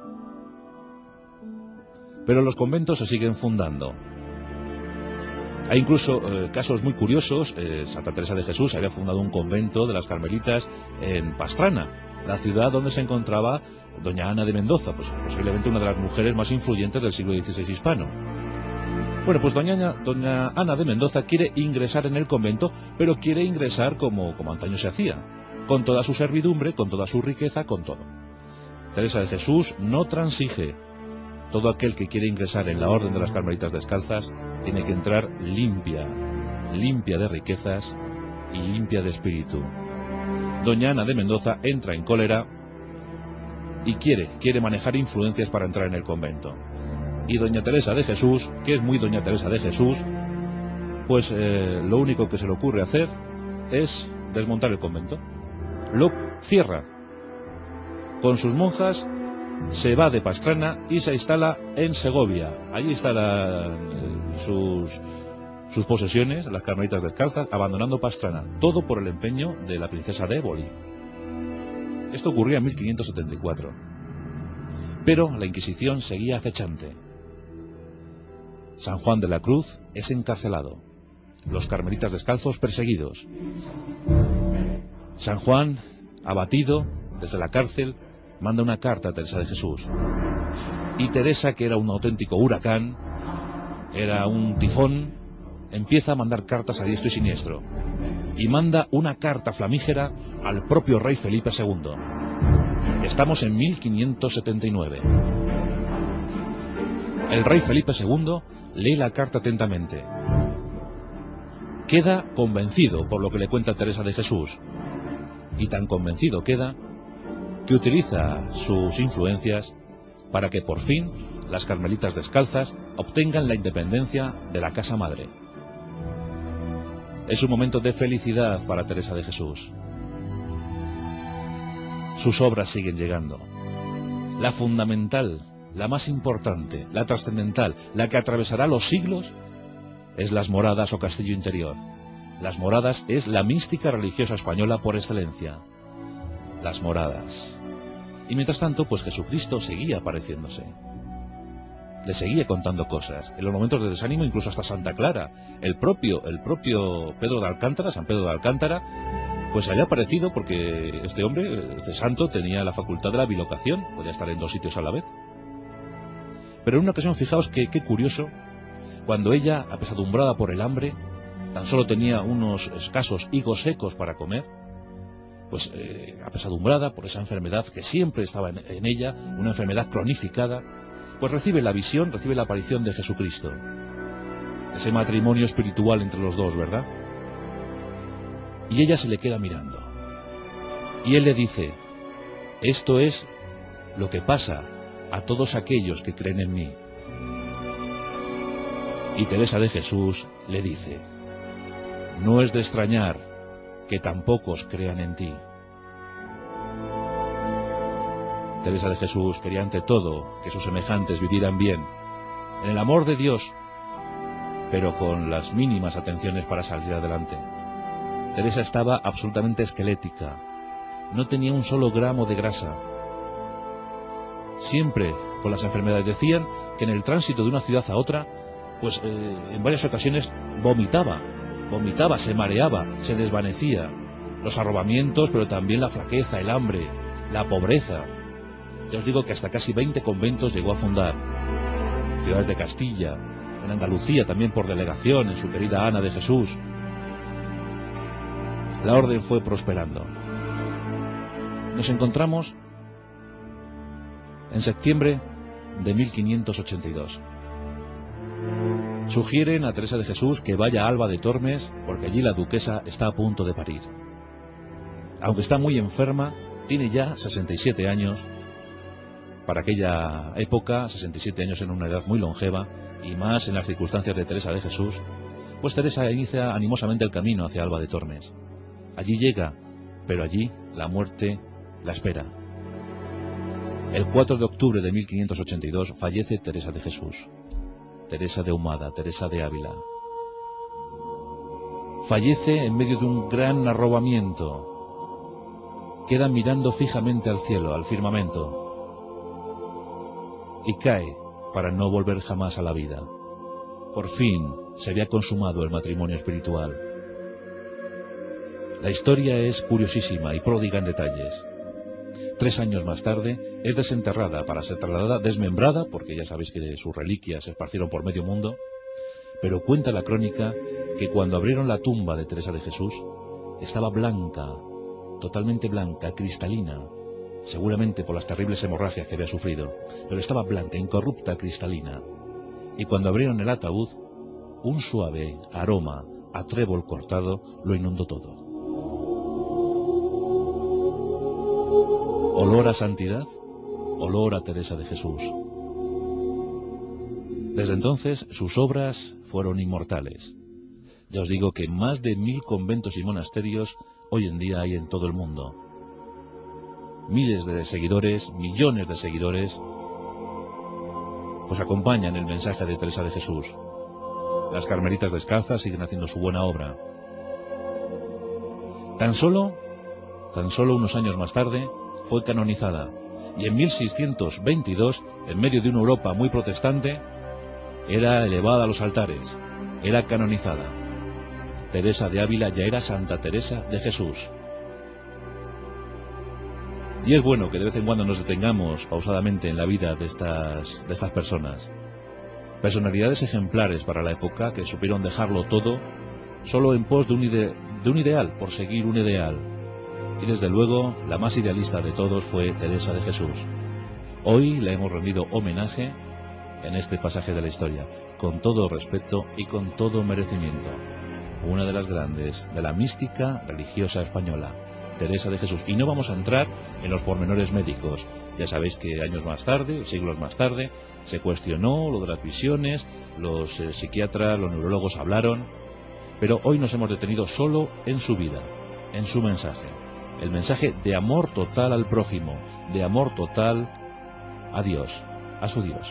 Pero los conventos se siguen fundando. Hay incluso casos muy curiosos. Santa Teresa de Jesús había fundado un convento de las Carmelitas en Pastrana, la ciudad donde se encontraba doña Ana de Mendoza, pues posiblemente una de las mujeres más influyentes del siglo XVI hispano. Bueno, pues doña Ana de Mendoza quiere ingresar en el convento, pero quiere ingresar como antaño se hacía, con toda su servidumbre, con toda su riqueza, con todo. Teresa de Jesús no transige. Todo aquel que quiere ingresar en la orden de las Carmelitas Descalzas tiene que entrar limpia de riquezas y limpia de espíritu. Doña Ana de Mendoza entra en cólera y quiere manejar influencias para entrar en el convento. Y doña Teresa de Jesús, que es muy doña Teresa de Jesús, pues lo único que se le ocurre hacer es desmontar el convento. Lo cierra. Con sus monjas se va de Pastrana y se instala en Segovia. Allí instalan sus posesiones, las carmelitas descalzas, abandonando Pastrana. Todo por el empeño de la princesa de Éboli. Esto ocurría en 1574. Pero la Inquisición seguía acechante. San Juan de la Cruz es encarcelado. Los carmelitas descalzos perseguidos. San Juan, abatido desde la cárcel, manda una carta a Teresa de Jesús. Y Teresa, que era un auténtico huracán, era un tifón, empieza a mandar cartas a diestro y siniestro. Y manda una carta flamígera al propio rey Felipe II. Estamos en 1579. El rey Felipe II lee la carta atentamente. Queda convencido por lo que le cuenta Teresa de Jesús. Y tan convencido queda que utiliza sus influencias para que por fin las carmelitas descalzas obtengan la independencia de la casa madre. Es un momento de felicidad para Teresa de Jesús. Sus obras siguen llegando. La fundamental, la más importante, la trascendental, la que atravesará los siglos, es Las Moradas o Castillo Interior. Las Moradas es la mística religiosa española por excelencia. Las Moradas. Y mientras tanto, pues Jesucristo seguía apareciéndose. Le seguía contando cosas. En los momentos de desánimo, incluso hasta Santa Clara. El propio Pedro de Alcántara, San Pedro de Alcántara, pues había aparecido porque este hombre, este santo, tenía la facultad de la bilocación. Podía estar en dos sitios a la vez. Pero en una ocasión, fijaos qué curioso, cuando ella, apesadumbrada por el hambre, tan solo tenía unos escasos higos secos para comer, pues apesadumbrada por esa enfermedad que siempre estaba en ella, una enfermedad cronificada, pues recibe la visión, recibe la aparición de Jesucristo. Ese matrimonio espiritual entre los dos, ¿verdad? Y ella se le queda mirando. Y él le dice: esto es lo que pasa a todos aquellos que creen en mí. Y Teresa de Jesús le dice: no es de extrañar que tan pocos crean en ti. Teresa de Jesús quería ante todo que sus semejantes vivieran bien, en el amor de Dios, pero con las mínimas atenciones para salir adelante. Teresa estaba absolutamente esquelética, no tenía un solo gramo de grasa. Siempre con las enfermedades decían que en el tránsito de una ciudad a otra, pues en varias ocasiones vomitaba, se mareaba, se desvanecía. Los arrobamientos, pero también la flaqueza, el hambre, la pobreza. Ya os digo que hasta casi 20 conventos llegó a fundar. Ciudades de Castilla, en Andalucía también por delegación, en su querida Ana de Jesús. La orden fue prosperando. Nos encontramos en septiembre de 1582. Sugieren a Teresa de Jesús que vaya a Alba de Tormes porque allí la duquesa está a punto de parir. Aunque está muy enferma, tiene ya 67 años. Para aquella época, 67 años en una edad muy longeva, y más en las circunstancias de Teresa de Jesús, pues Teresa inicia animosamente el camino hacia Alba de Tormes. Allí llega, pero allí la muerte la espera. El 4 de octubre de 1582 fallece Teresa de Jesús. Teresa de Ahumada, Teresa de Ávila. Fallece en medio de un gran arrobamiento. Queda mirando fijamente al cielo, al firmamento. Y cae para no volver jamás a la vida. Por fin se había consumado el matrimonio espiritual. La historia es curiosísima y pródiga en detalles. 3 años más tarde es desenterrada para ser trasladada, desmembrada, porque ya sabéis que sus reliquias se esparcieron por medio mundo, pero cuenta la crónica que cuando abrieron la tumba de Teresa de Jesús estaba blanca, totalmente blanca, cristalina, seguramente por las terribles hemorragias que había sufrido, pero estaba blanca, incorrupta, cristalina. Y cuando abrieron el ataúd, un suave aroma a trébol cortado lo inundó todo. Olor a santidad, olor a Teresa de Jesús. Desde entonces sus obras fueron inmortales. Ya os digo que más de 1000 conventos y monasterios hoy en día hay en todo el mundo. Miles de seguidores, millones de seguidores, pues acompañan el mensaje de Teresa de Jesús. Las carmelitas descalzas siguen haciendo su buena obra. Tan solo unos años más tarde, fue canonizada. Y en 1622, en medio de una Europa muy protestante, era elevada a los altares, era canonizada. Teresa de Ávila ya era Santa Teresa de Jesús. Y es bueno que de vez en cuando nos detengamos pausadamente en la vida de estas personas. Personalidades ejemplares para la época que supieron dejarlo todo solo en pos de un ideal, por seguir un ideal. Y desde luego, la más idealista de todos fue Teresa de Jesús. Hoy le hemos rendido homenaje en este pasaje de la historia, con todo respeto y con todo merecimiento. Una de las grandes de la mística religiosa española, Teresa de Jesús. Y no vamos a entrar en los pormenores médicos. Ya sabéis que años más tarde, siglos más tarde, se cuestionó lo de las visiones, los psiquiatras, los neurólogos hablaron, pero hoy nos hemos detenido solo en su vida, en su mensaje. El mensaje de amor total al prójimo, de amor total a Dios, a su Dios.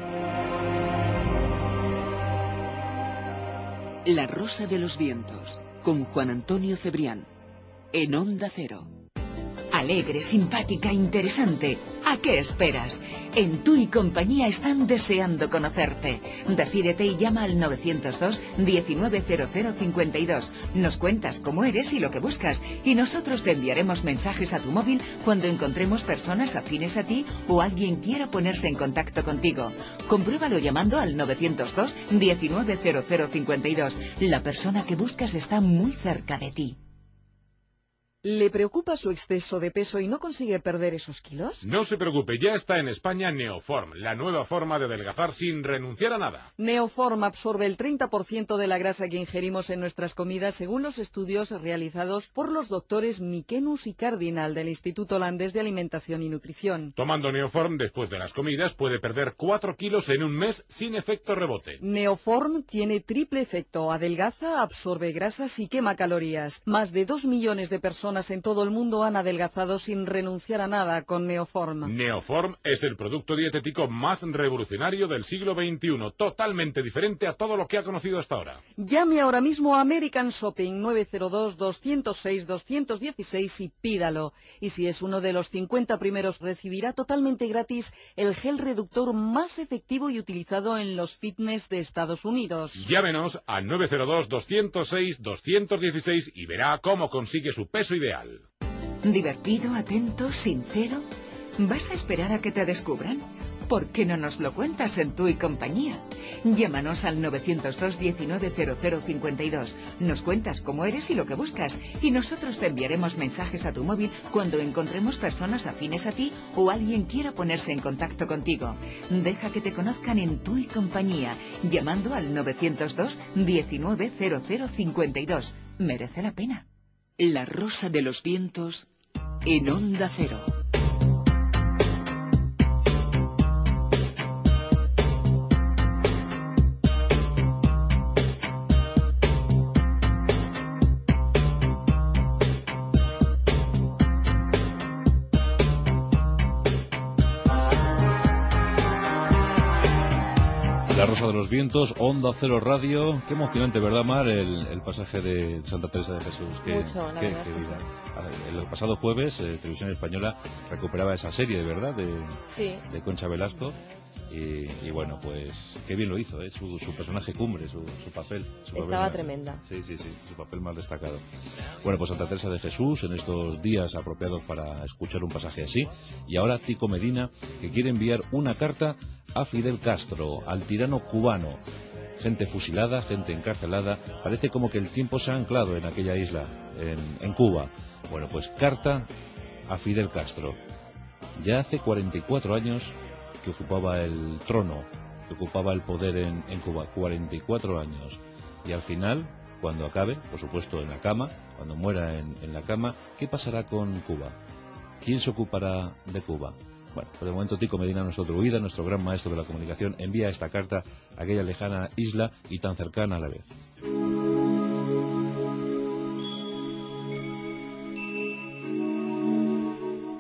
La Rosa de los Vientos, con Juan Antonio Cebrián, en Onda Cero. Alegre, simpática, interesante. ¿A qué esperas? En Tu y Compañía están deseando conocerte. Decídete y llama al 902 190052. Nos cuentas cómo eres y lo que buscas, y nosotros te enviaremos mensajes a tu móvil cuando encontremos personas afines a ti o alguien quiera ponerse en contacto contigo. Compruébalo llamando al 902 190052. La persona que buscas está muy cerca de ti. ¿Le preocupa su exceso de peso y no consigue perder esos kilos? No se preocupe, ya está en España Neoform, la nueva forma de adelgazar sin renunciar a nada. Neoform absorbe el 30% de la grasa que ingerimos en nuestras comidas según los estudios realizados por los doctores Mikenus y Cardinal del Instituto Holandés de Alimentación y Nutrición. Tomando Neoform después de las comidas puede perder 4 kilos en un mes sin efecto rebote. Neoform tiene triple efecto, adelgaza, absorbe grasas y quema calorías. Más de 2 millones de personas en todo el mundo han adelgazado sin renunciar a nada con Neoform. Neoform es el producto dietético más revolucionario del siglo XXI, totalmente diferente a todo lo que ha conocido hasta ahora. Llame ahora mismo a American Shopping 902-206-216 y pídalo. Y si es uno de los 50 primeros, recibirá totalmente gratis el gel reductor más efectivo y utilizado en los fitness de Estados Unidos. Llámenos al 902-206-216 y verá cómo consigue su peso ideal. ¿Divertido, atento, sincero? ¿Vas a esperar a que te descubran? ¿Por qué no nos lo cuentas en Tu y Compañía? Llámanos al 902 190052. Nos cuentas cómo eres y lo que buscas, y nosotros te enviaremos mensajes a tu móvil cuando encontremos personas afines a ti o alguien quiera ponerse en contacto contigo. Deja que te conozcan en Tu y Compañía, llamando al 902 190052. Merece la pena. La Rosa de los Vientos, en Onda Cero. La Rosa de los Vientos, Onda Cero Radio. Qué emocionante, ¿verdad, Mar? El pasaje de Santa Teresa de Jesús. Mucho, la verdad. El pasado jueves, Televisión Española recuperaba esa serie, ¿verdad? Sí. De Concha Velasco. Y bueno, pues qué bien lo hizo, ¿eh? Su personaje cumbre, su papel. Estaba tremenda. Sí, su papel más destacado. Bueno, pues Santa Teresa de Jesús, en estos días apropiados para escuchar un pasaje así. Y ahora Tico Medina, que quiere enviar una carta a Fidel Castro, al tirano cubano. Gente fusilada, gente encarcelada. Parece como que el tiempo se ha anclado en aquella isla, en Cuba. Bueno, pues carta a Fidel Castro. Ya hace 44 años que ocupaba el trono, que ocupaba el poder en Cuba. 44 años. Y al final, cuando acabe, por supuesto en la cama, cuando muera en la cama, ¿qué pasará con Cuba? ¿Quién se ocupará de Cuba? Bueno, por el momento Tico Medina, nuestro druida, nuestro gran maestro de la comunicación, envía esta carta a aquella lejana isla y tan cercana a la vez.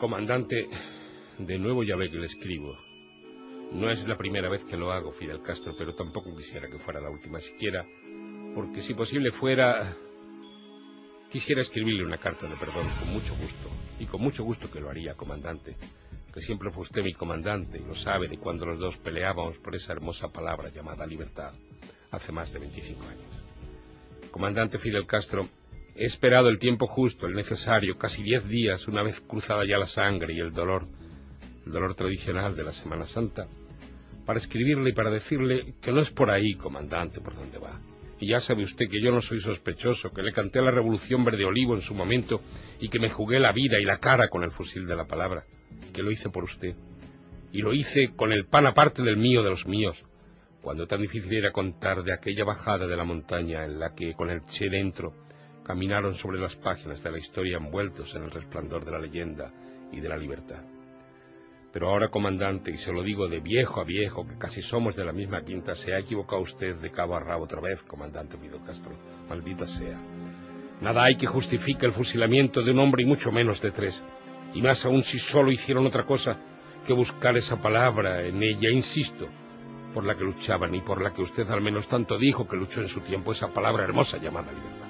Comandante, de nuevo ya ve que le escribo. No es la primera vez que lo hago, Fidel Castro, pero tampoco quisiera que fuera la última siquiera, porque si posible fuera... Quisiera escribirle una carta de perdón con mucho gusto, y con mucho gusto que lo haría, comandante, que siempre fue usted mi comandante, y lo sabe de cuando los dos peleábamos por esa hermosa palabra llamada libertad, hace más de 25 años. Comandante Fidel Castro, he esperado el tiempo justo, el necesario, casi 10 días, una vez cruzada ya la sangre y el dolor tradicional de la Semana Santa, para escribirle y para decirle que no es por ahí, comandante, por donde va. Y ya sabe usted que yo no soy sospechoso, que le canté a la Revolución Verde Olivo en su momento y que me jugué la vida y la cara con el fusil de la palabra, que lo hice por usted. Y lo hice con el pan aparte del mío, de los míos, cuando tan difícil era contar de aquella bajada de la montaña en la que, con el Che dentro, caminaron sobre las páginas de la historia envueltos en el resplandor de la leyenda y de la libertad. Pero ahora, comandante, y se lo digo de viejo a viejo, que casi somos de la misma quinta, se ha equivocado usted de cabo a rabo otra vez, comandante Fidel Castro. Maldita sea. Nada hay que justifique el fusilamiento de un hombre y mucho menos de 3. Y más aún si solo hicieron otra cosa que buscar esa palabra en ella, insisto, por la que luchaban y por la que usted al menos tanto dijo que luchó en su tiempo, esa palabra hermosa llamada libertad.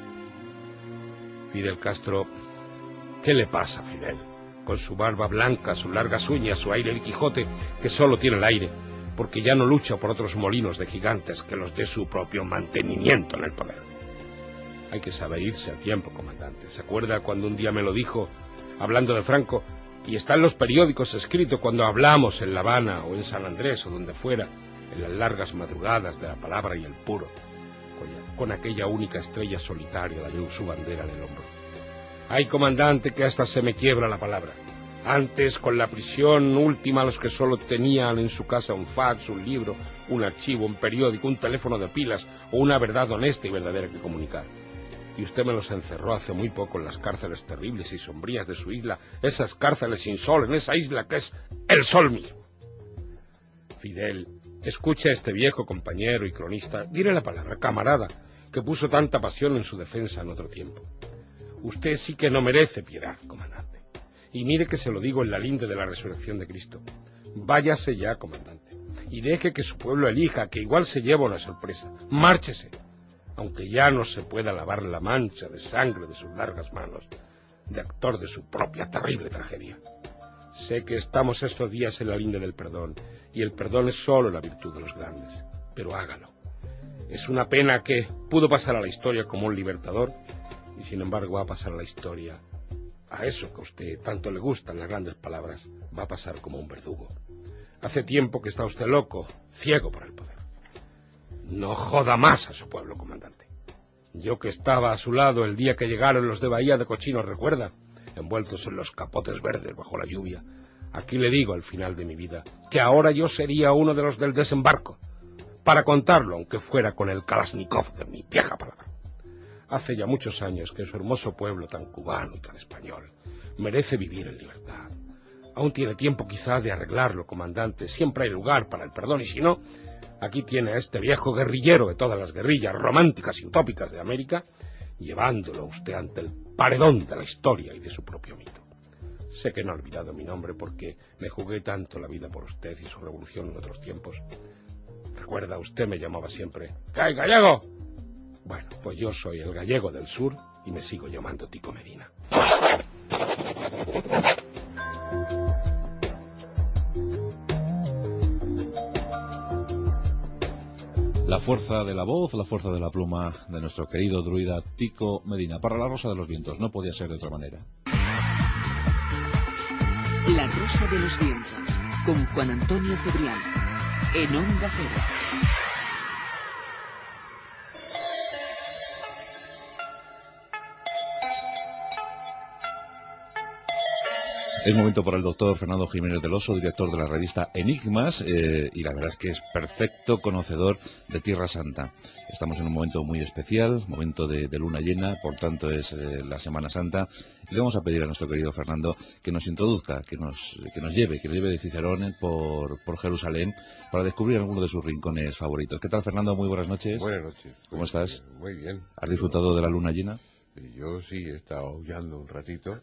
Fidel Castro, ¿qué le pasa, Fidel? Con su barba blanca, sus largas uñas, su aire de Quijote, que solo tiene el aire, porque ya no lucha por otros molinos de gigantes que los de su propio mantenimiento en el poder. Hay que saber irse a tiempo, comandante. ¿Se acuerda cuando un día me lo dijo, hablando de Franco, y está en los periódicos escrito cuando hablamos en La Habana o en San Andrés o donde fuera, en las largas madrugadas de la palabra y el puro, con aquella única estrella solitaria, la de su bandera en el hombro? Ay, comandante, que hasta se me quiebra la palabra. Antes, con la prisión última, los que solo tenían en su casa un fax, un libro, un archivo, un periódico, un teléfono de pilas o una verdad honesta y verdadera que comunicar. Y usted me los encerró hace muy poco en las cárceles terribles y sombrías de su isla, esas cárceles sin sol, en esa isla que es el sol mismo. Fidel, escuche a este viejo compañero y cronista, diré la palabra, camarada, que puso tanta pasión en su defensa en otro tiempo. Usted sí que no merece piedad, comandante. Y mire que se lo digo en la linde de la resurrección de Cristo. Váyase ya, comandante, y deje que su pueblo elija, que igual se lleva una sorpresa. Márchese, aunque ya no se pueda lavar la mancha de sangre de sus largas manos, de actor de su propia terrible tragedia. Sé que estamos estos días en la linde del perdón, y el perdón es solo la virtud de los grandes, pero hágalo. Es una pena que pudo pasar a la historia como un libertador, y sin embargo va a pasar a la historia, a eso que a usted tanto le gustan las grandes palabras, va a pasar como un verdugo. Hace tiempo que está usted loco, ciego por el poder. No joda más a su pueblo, comandante. Yo que estaba a su lado el día que llegaron los de Bahía de Cochinos, ¿recuerda? Envueltos en los capotes verdes bajo la lluvia. Aquí le digo al final de mi vida que ahora yo sería uno de los del desembarco, para contarlo, aunque fuera con el Kalashnikov de mi vieja palabra. Hace ya muchos años que su hermoso pueblo tan cubano y tan español merece vivir en libertad. Aún tiene tiempo quizá de arreglarlo, comandante. Siempre hay lugar para el perdón y si no, aquí tiene a este viejo guerrillero de todas las guerrillas románticas y utópicas de América, llevándolo a usted ante el paredón de la historia y de su propio mito. Sé que no ha olvidado mi nombre porque me jugué tanto la vida por usted y su revolución en otros tiempos. Recuerda, usted me llamaba siempre «¿Qué hay, gallego?» Bueno, pues yo soy el gallego del sur y me sigo llamando Tico Medina. La fuerza de la voz, la fuerza de la pluma de nuestro querido druida Tico Medina. Para la Rosa de los Vientos, no podía ser de otra manera. La Rosa de los Vientos, con Juan Antonio Cebrián, en Onda Cero. Es momento para el doctor Fernando Jiménez del Oso, director de la revista Enigmas, y la verdad es que es perfecto conocedor de Tierra Santa. Estamos en un momento muy especial, momento de luna llena, por tanto es la Semana Santa. Le vamos a pedir a nuestro querido Fernando que nos introduzca, que nos lleve de Cicerón por Jerusalén para descubrir alguno de sus rincones favoritos. ¿Qué tal, Fernando? Muy buenas noches. Buenas noches. ¿Cómo estás? Muy bien. ¿Has disfrutado de la luna llena? Yo sí he estado aullando un ratito.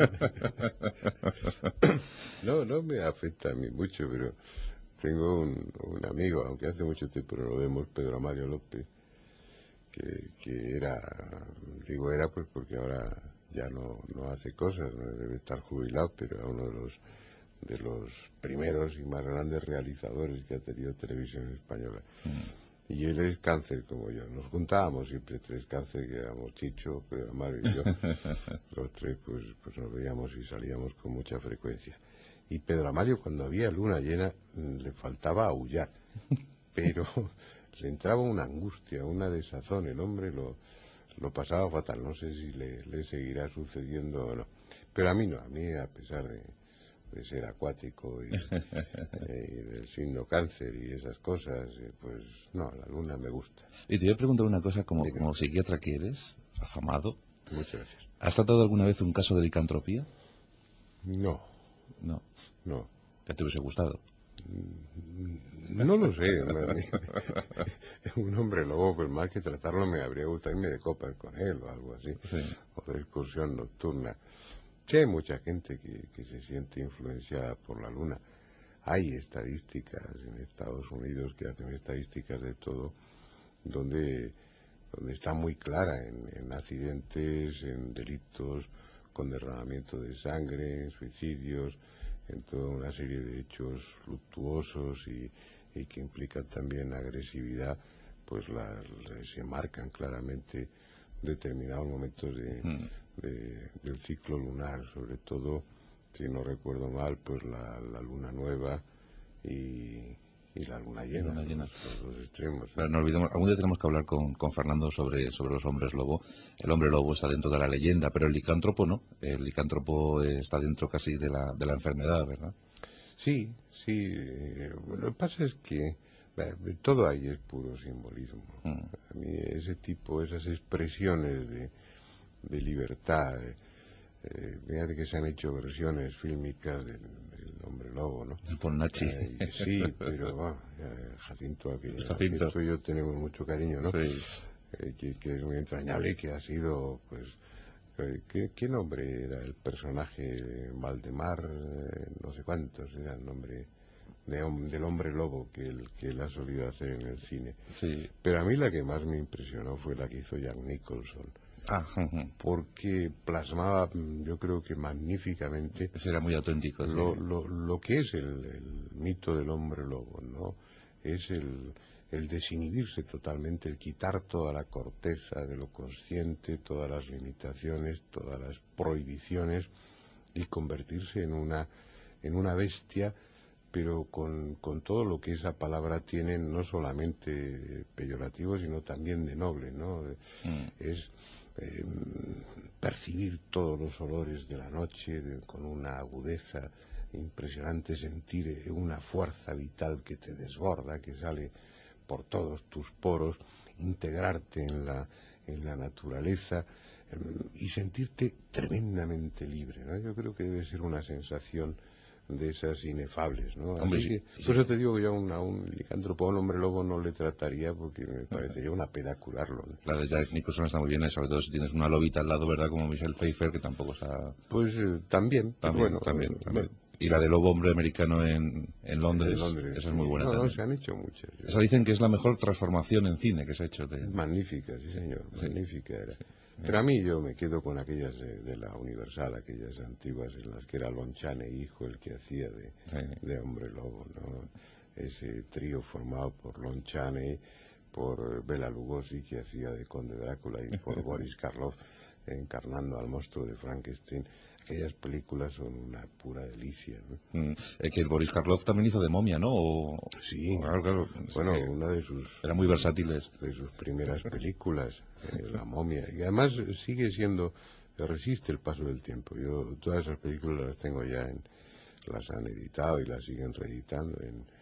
No me afecta a mí mucho, pero tengo un amigo, aunque hace mucho tiempo no lo vemos, Pedro Mario López, que era, digo era pues porque ahora ya no hace cosas, no debe estar jubilado, pero era uno de los primeros y más grandes realizadores que ha tenido Televisión Española. Y él es cáncer como yo. Nos juntábamos siempre tres cáncer, que éramos Chicho, Pedro Mario y yo. Los tres pues nos veíamos y salíamos con mucha frecuencia. Y Pedro Mario, cuando había luna llena, le faltaba aullar. Pero le entraba una angustia, una desazón. El hombre lo pasaba fatal. No sé si le seguirá sucediendo o no. Pero a mí no. A mí, a pesar de ser acuático y del signo cáncer y esas cosas, pues no, la luna me gusta. Y te voy a preguntar una cosa, como psiquiatra que eres, afamado. Muchas gracias. ¿Has tratado alguna vez un caso de licantropía? No. ¿Qué te hubiese gustado? No lo sé. Un hombre lobo, pues más que tratarlo me habría gustado irme de copas con él o algo así, o de excursión nocturna. Sí, hay mucha gente que se siente influenciada por la luna. Hay estadísticas en Estados Unidos que hacen estadísticas de todo, donde está muy clara en accidentes, en delitos con derramamiento de sangre, en suicidios, en toda una serie de hechos luctuosos y que implican también agresividad, pues se marcan claramente determinados momentos del ciclo lunar, sobre todo, si no recuerdo mal, pues la luna nueva y la luna llena, los dos extremos. Pero no olvidemos, algún día tenemos que hablar con Fernando sobre los hombres lobo. El hombre lobo está dentro de la leyenda, pero el licántropo no. El licántropo está dentro casi de la enfermedad, ¿verdad? Sí. Lo que pasa es que todo ahí es puro simbolismo. A mí esas expresiones de libertad, fíjate que se han hecho versiones fílmicas del hombre lobo, ¿no? Por Nachi. Sí, pero Jacinto y yo tenemos mucho cariño, ¿no? Sí. Que es muy entrañable, que ha sido, pues, ¿qué nombre era el personaje? Valdemar, no sé cuántos era el nombre del hombre lobo que él ha solido hacer en el cine. Sí. Pero a mí la que más me impresionó fue la que hizo Jack Nicholson. Porque plasmaba, yo creo que magníficamente, era muy auténtico, lo que es el mito del hombre lobo, ¿no? Es el desinhibirse totalmente, el quitar toda la corteza de lo consciente, todas las limitaciones, todas las prohibiciones, y convertirse en una bestia, pero con todo lo que esa palabra tiene, no solamente peyorativo, sino también de noble, ¿no? Es percibir todos los olores de la noche con una agudeza impresionante, sentir una fuerza vital que te desborda, que sale por todos tus poros, integrarte en la naturaleza y sentirte tremendamente libre, ¿no? Yo creo que debe ser una sensación de esas inefables, ¿no? Hombre, Así que, por eso te digo que yo a un licántropo, a un hombre lobo no le trataría, porque me parecería una pena curarlo, ¿no? La de Jack Nicholson está muy bien, sobre todo si tienes una lobita al lado, ¿verdad? Como Michelle Pfeiffer, que tampoco está... Pues también. También. Y la del lobo hombre americano en Londres, esa es muy buena también. No, se han hecho muchas. Esa dicen que es la mejor transformación en cine que se ha hecho. Magnífica, sí señor, magnífica era. Pero a mí yo me quedo con aquellas de la Universal, aquellas antiguas en las que era Lon Chaney hijo el que hacía de hombre lobo, ¿no? Ese trío formado por Lon Chaney, por Bela Lugosi, que hacía de Conde Drácula, y por Boris Karloff encarnando al monstruo de Frankenstein. Aquellas películas son una pura delicia, ¿no? Que el Boris Karloff también hizo de momia, ¿no? Sí, claro. Bueno, una de sus... Eran muy versátiles. De sus primeras películas, La momia. Y además sigue siendo... resiste el paso del tiempo. Yo todas esas películas las tengo ya las han editado y las siguen reeditando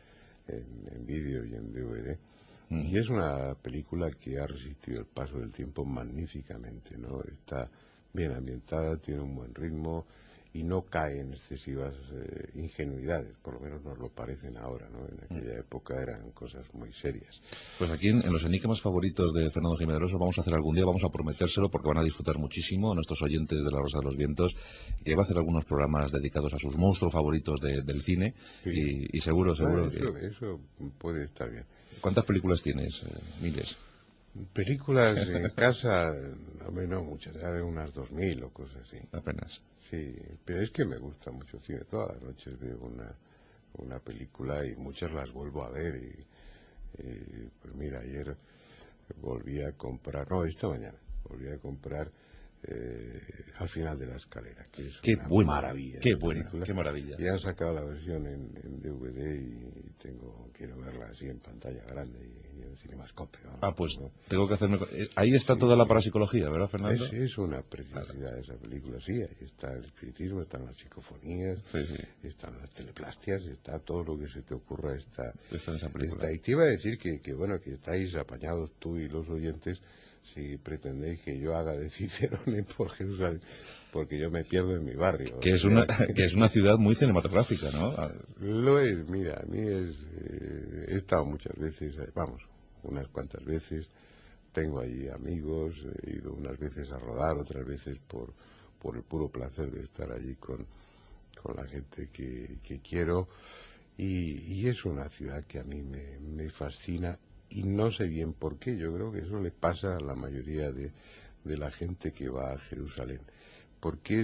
en vídeo y en DVD. Y es una película que ha resistido el paso del tiempo magníficamente, ¿no? Está bien ambientada, tiene un buen ritmo y no cae en excesivas ingenuidades, por lo menos nos lo parecen ahora, ¿no? En aquella época eran cosas muy serias. Pues aquí en los enigmas favoritos de Fernando Jiménez Rosso vamos a hacer algún día, vamos a prometérselo porque van a disfrutar muchísimo nuestros oyentes de La Rosa de los Vientos, que va a hacer algunos programas dedicados a sus monstruos favoritos del cine, sí. y seguro eso puede estar bien. ¿Cuántas películas tienes? Miles. Películas en casa, hombre, no muchas, unas 2000 o cosas así. Apenas. Sí, pero es que me gusta mucho el cine. Todas las noches veo una película y muchas las vuelvo a ver. Y pues mira, ayer volví a comprar, no, esta mañana, volví a comprar Al final de la escalera, que es una maravilla. Qué buena, qué maravilla. Ya han sacado la versión en DVD y quiero verla así en pantalla grande y en cinemascope. ¿no? Pues ¿no? Tengo que hacerme... Ahí está toda la parapsicología, ¿verdad, Fernando? Es una preciosidad esa película, sí. Ahí está el espiritismo, están las psicofonías, están las teleplastias, está todo lo que se te ocurra está en esa película. Y te iba a decir que bueno, que estáis apañados tú y los oyentes si pretendéis que yo haga de Cicerone por Jerusalén, porque yo me pierdo en mi barrio. Que es una ciudad muy cinematográfica, ¿no? Lo es, mira, a mí he estado muchas veces, vamos, unas cuantas veces, tengo allí amigos, he ido unas veces a rodar, otras veces por el puro placer de estar allí con la gente que quiero, y es una ciudad que a mí me fascina. Y no sé bien por qué, yo creo que eso le pasa a la mayoría de la gente que va a Jerusalén, porque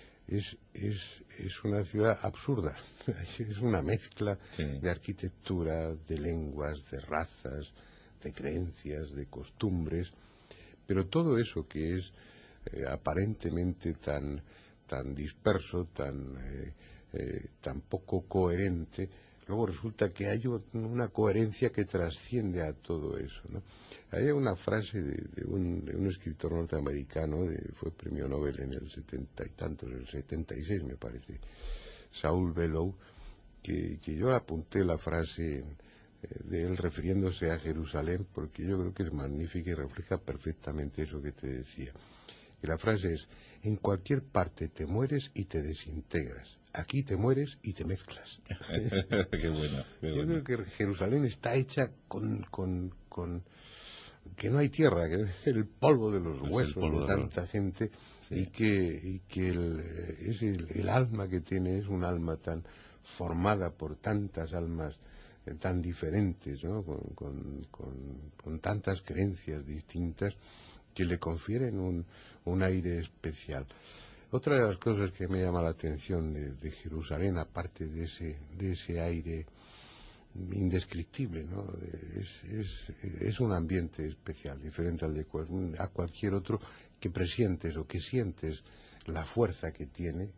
es una ciudad absurda, es una mezcla de arquitectura, de lenguas, de razas, de creencias, de costumbres, pero todo eso que es aparentemente tan disperso, tan poco coherente, luego resulta que hay una coherencia que trasciende a todo eso, ¿no? Hay una frase de un escritor norteamericano, fue premio Nobel en el 70 y tantos, el 76 me parece, Saul Bellow, que yo apunté la frase de él refiriéndose a Jerusalén, porque yo creo que es magnífica y refleja perfectamente eso que te decía. Y la frase es: en cualquier parte te mueres y te desintegras. Aquí te mueres y te mezclas. Qué bueno. Yo creo que Jerusalén está hecha con que no hay tierra, que es el polvo de los huesos de tanta gente, y que el alma que tiene es un alma tan formada por tantas almas tan diferentes, ¿no? con tantas creencias distintas que le confieren un aire especial. Otra de las cosas que me llama la atención de Jerusalén, aparte de ese aire indescriptible, ¿no? Es un ambiente especial, diferente al de a cualquier otro, que presientes o que sientes la fuerza que tiene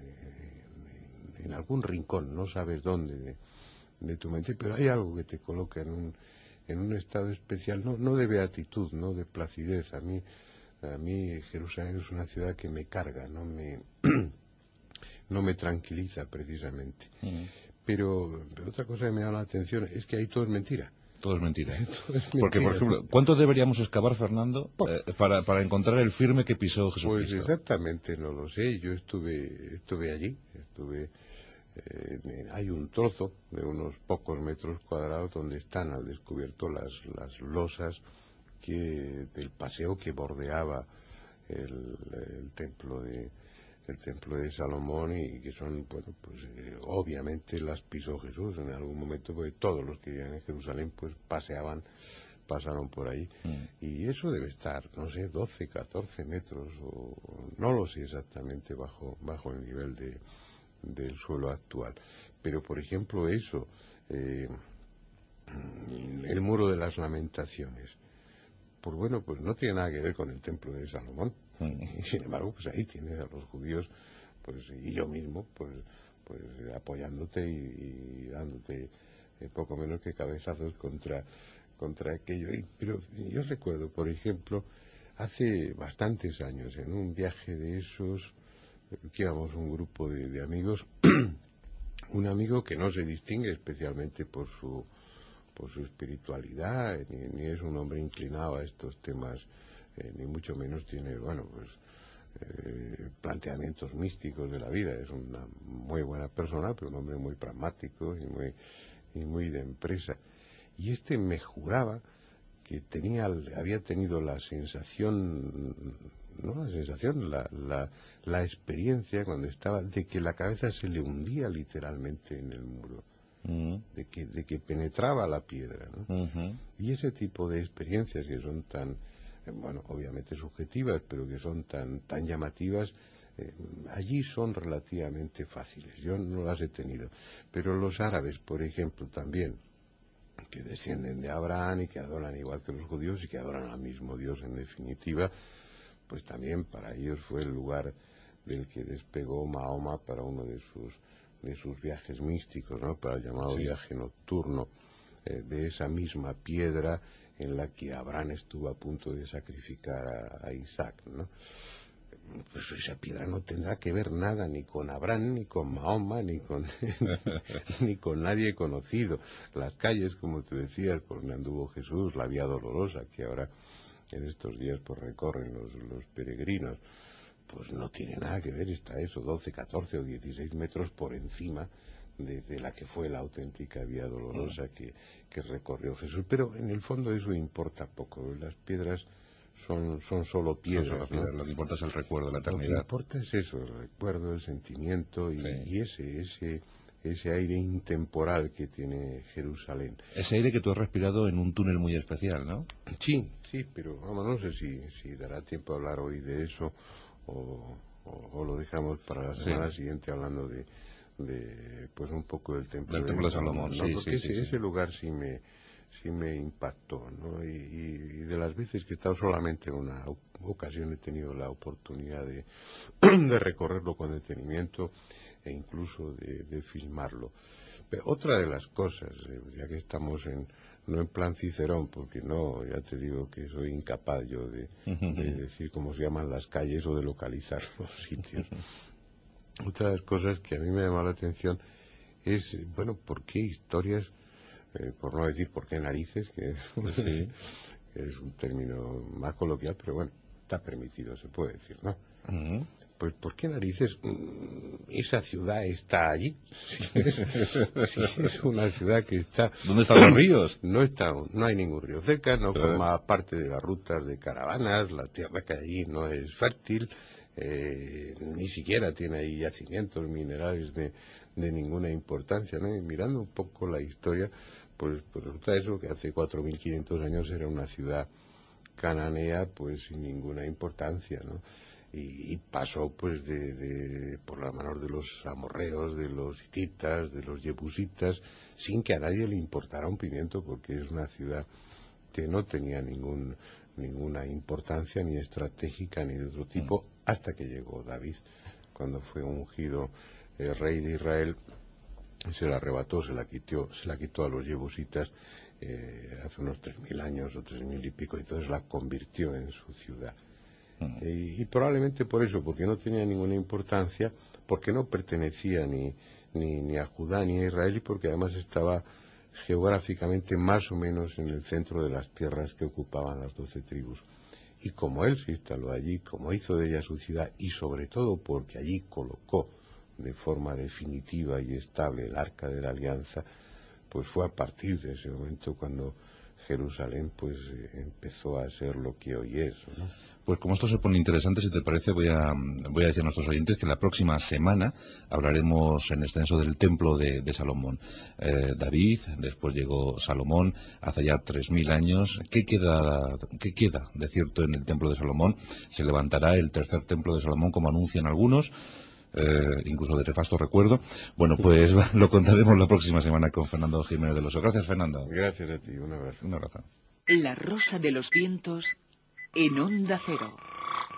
en algún rincón, no sabes dónde de tu mente, pero hay algo que te coloca en un estado especial, no de beatitud, no de placidez. A mí Jerusalén es una ciudad que me carga, no me tranquiliza precisamente. Pero otra cosa que me llama la atención es que ahí todo es mentira. Todo es mentira. Porque, por ejemplo, ¿cuánto deberíamos excavar, Fernando, para encontrar el firme que pisó Jesucristo? Pues exactamente no lo sé. Yo estuve allí, hay un trozo de unos pocos metros cuadrados donde están al descubierto las losas del paseo que bordeaba el templo de Salomón, y que son, bueno, pues obviamente las pisó Jesús en algún momento, porque todos los que vivían en Jerusalén pues pasaron por ahí, y eso debe estar, no sé, 12, 14 metros, o no lo sé exactamente, bajo el nivel del suelo actual. Pero por ejemplo eso, el muro de las lamentaciones, pues bueno, pues no tiene nada que ver con el templo de Salomón. Y sin embargo, pues ahí tienes a los judíos, pues, y yo mismo, pues apoyándote y dándote poco menos que cabezazos contra aquello. Pero yo recuerdo, por ejemplo, hace bastantes años, en un viaje de esos, que íbamos un grupo de amigos, un amigo que no se distingue especialmente por su espiritualidad, ni es un hombre inclinado a estos temas, ni mucho menos tiene, bueno, pues planteamientos místicos de la vida. Es una muy buena persona, pero un hombre muy pragmático y muy de empresa. Y me juraba que había tenido la sensación, no la sensación, la experiencia cuando estaba, de que la cabeza se le hundía literalmente en el muro, de que penetraba la piedra, ¿no? Y ese tipo de experiencias que son tan, bueno, obviamente subjetivas, pero que son tan llamativas, allí son relativamente fáciles. Yo no las he tenido. Pero los árabes, por ejemplo, también, que descienden de Abraham y que adoran igual que los judíos y que adoran al mismo Dios en definitiva, pues también para ellos fue el lugar del que despegó Mahoma para uno de sus viajes místicos, ¿no? Para el llamado viaje nocturno, de esa misma piedra en la que Abraham estuvo a punto de sacrificar a Isaac, ¿no? Pues esa piedra no tendrá que ver nada ni con Abraham, ni con Mahoma, ni con ni con nadie conocido. Las calles, como tú decías, por donde anduvo Jesús, la Vía Dolorosa, que ahora en estos días pues recorren los peregrinos, pues no tiene nada que ver, está eso, 12, 14 o 16 metros por encima de la que fue la auténtica Vía Dolorosa que recorrió Jesús. Pero en el fondo eso importa poco. Las piedras son solo piedras, ¿no? Lo que importa es el recuerdo, la eternidad. Lo que importa es eso, el recuerdo, el sentimiento y ese aire intemporal que tiene Jerusalén. Ese aire que tú has respirado en un túnel muy especial, ¿no? Sí, pero vamos, no sé si dará tiempo a hablar hoy de eso o lo dejamos para la semana siguiente hablando de pues un poco del templo de Salomón, ¿no? Porque ese lugar sí me impactó, ¿no? Y de las veces que he estado, solamente en una ocasión he tenido la oportunidad de recorrerlo con detenimiento e incluso de filmarlo. Pero otra de las cosas, ya que estamos no en plan Cicerón, porque no, ya te digo que soy incapaz yo de decir cómo se llaman las calles o de localizar los sitios. Otra de las cosas que a mí me llama la atención es, bueno, ¿por qué historias, por no decir por qué narices, que es un término más coloquial, pero bueno, está permitido, se puede decir, ¿no? Pues ¿por qué narices esa ciudad está allí? Es una ciudad que está... ¿Dónde están los ríos? No hay ningún río cerca, no forma parte de las rutas de caravanas, la tierra que hay allí no es fértil, ni siquiera tiene ahí yacimientos minerales de ninguna importancia, ¿no? Y mirando un poco la historia, pues resulta eso, que hace 4.500 años era una ciudad cananea, pues sin ninguna importancia, ¿no? Y pasó pues por las manos de los amorreos, de los hititas, de los yebusitas, sin que a nadie le importara un pimiento, porque es una ciudad que no tenía ninguna importancia ni estratégica ni de otro tipo, hasta que llegó David, cuando fue ungido rey de Israel, se la arrebató, se la quitó a los yebusitas hace unos 3.000 años o 3.000 y pico, entonces la convirtió en su ciudad. Y probablemente por eso, porque no tenía ninguna importancia, porque no pertenecía ni a Judá ni a Israel, y porque además estaba geográficamente más o menos en el centro de las tierras que ocupaban las 12 tribus. Y como él se instaló allí, como hizo de ella su ciudad, y sobre todo porque allí colocó de forma definitiva y estable el Arca de la Alianza, pues fue a partir de ese momento cuando Jerusalén pues empezó a ser lo que hoy es, ¿no? Pues como esto se pone interesante, si te parece, voy a decir a nuestros oyentes que la próxima semana hablaremos en extenso del templo de Salomón. David, después llegó Salomón, hace ya 3.000 años. ¿Qué queda de cierto en el templo de Salomón? Se levantará el tercer templo de Salomón, como anuncian algunos. Incluso de nefasto recuerdo. Bueno, pues lo contaremos la próxima semana con Fernando Jiménez del Oso. Gracias, Fernando. Gracias a ti, un abrazo. Un abrazo. La Rosa de los Vientos en Onda Cero.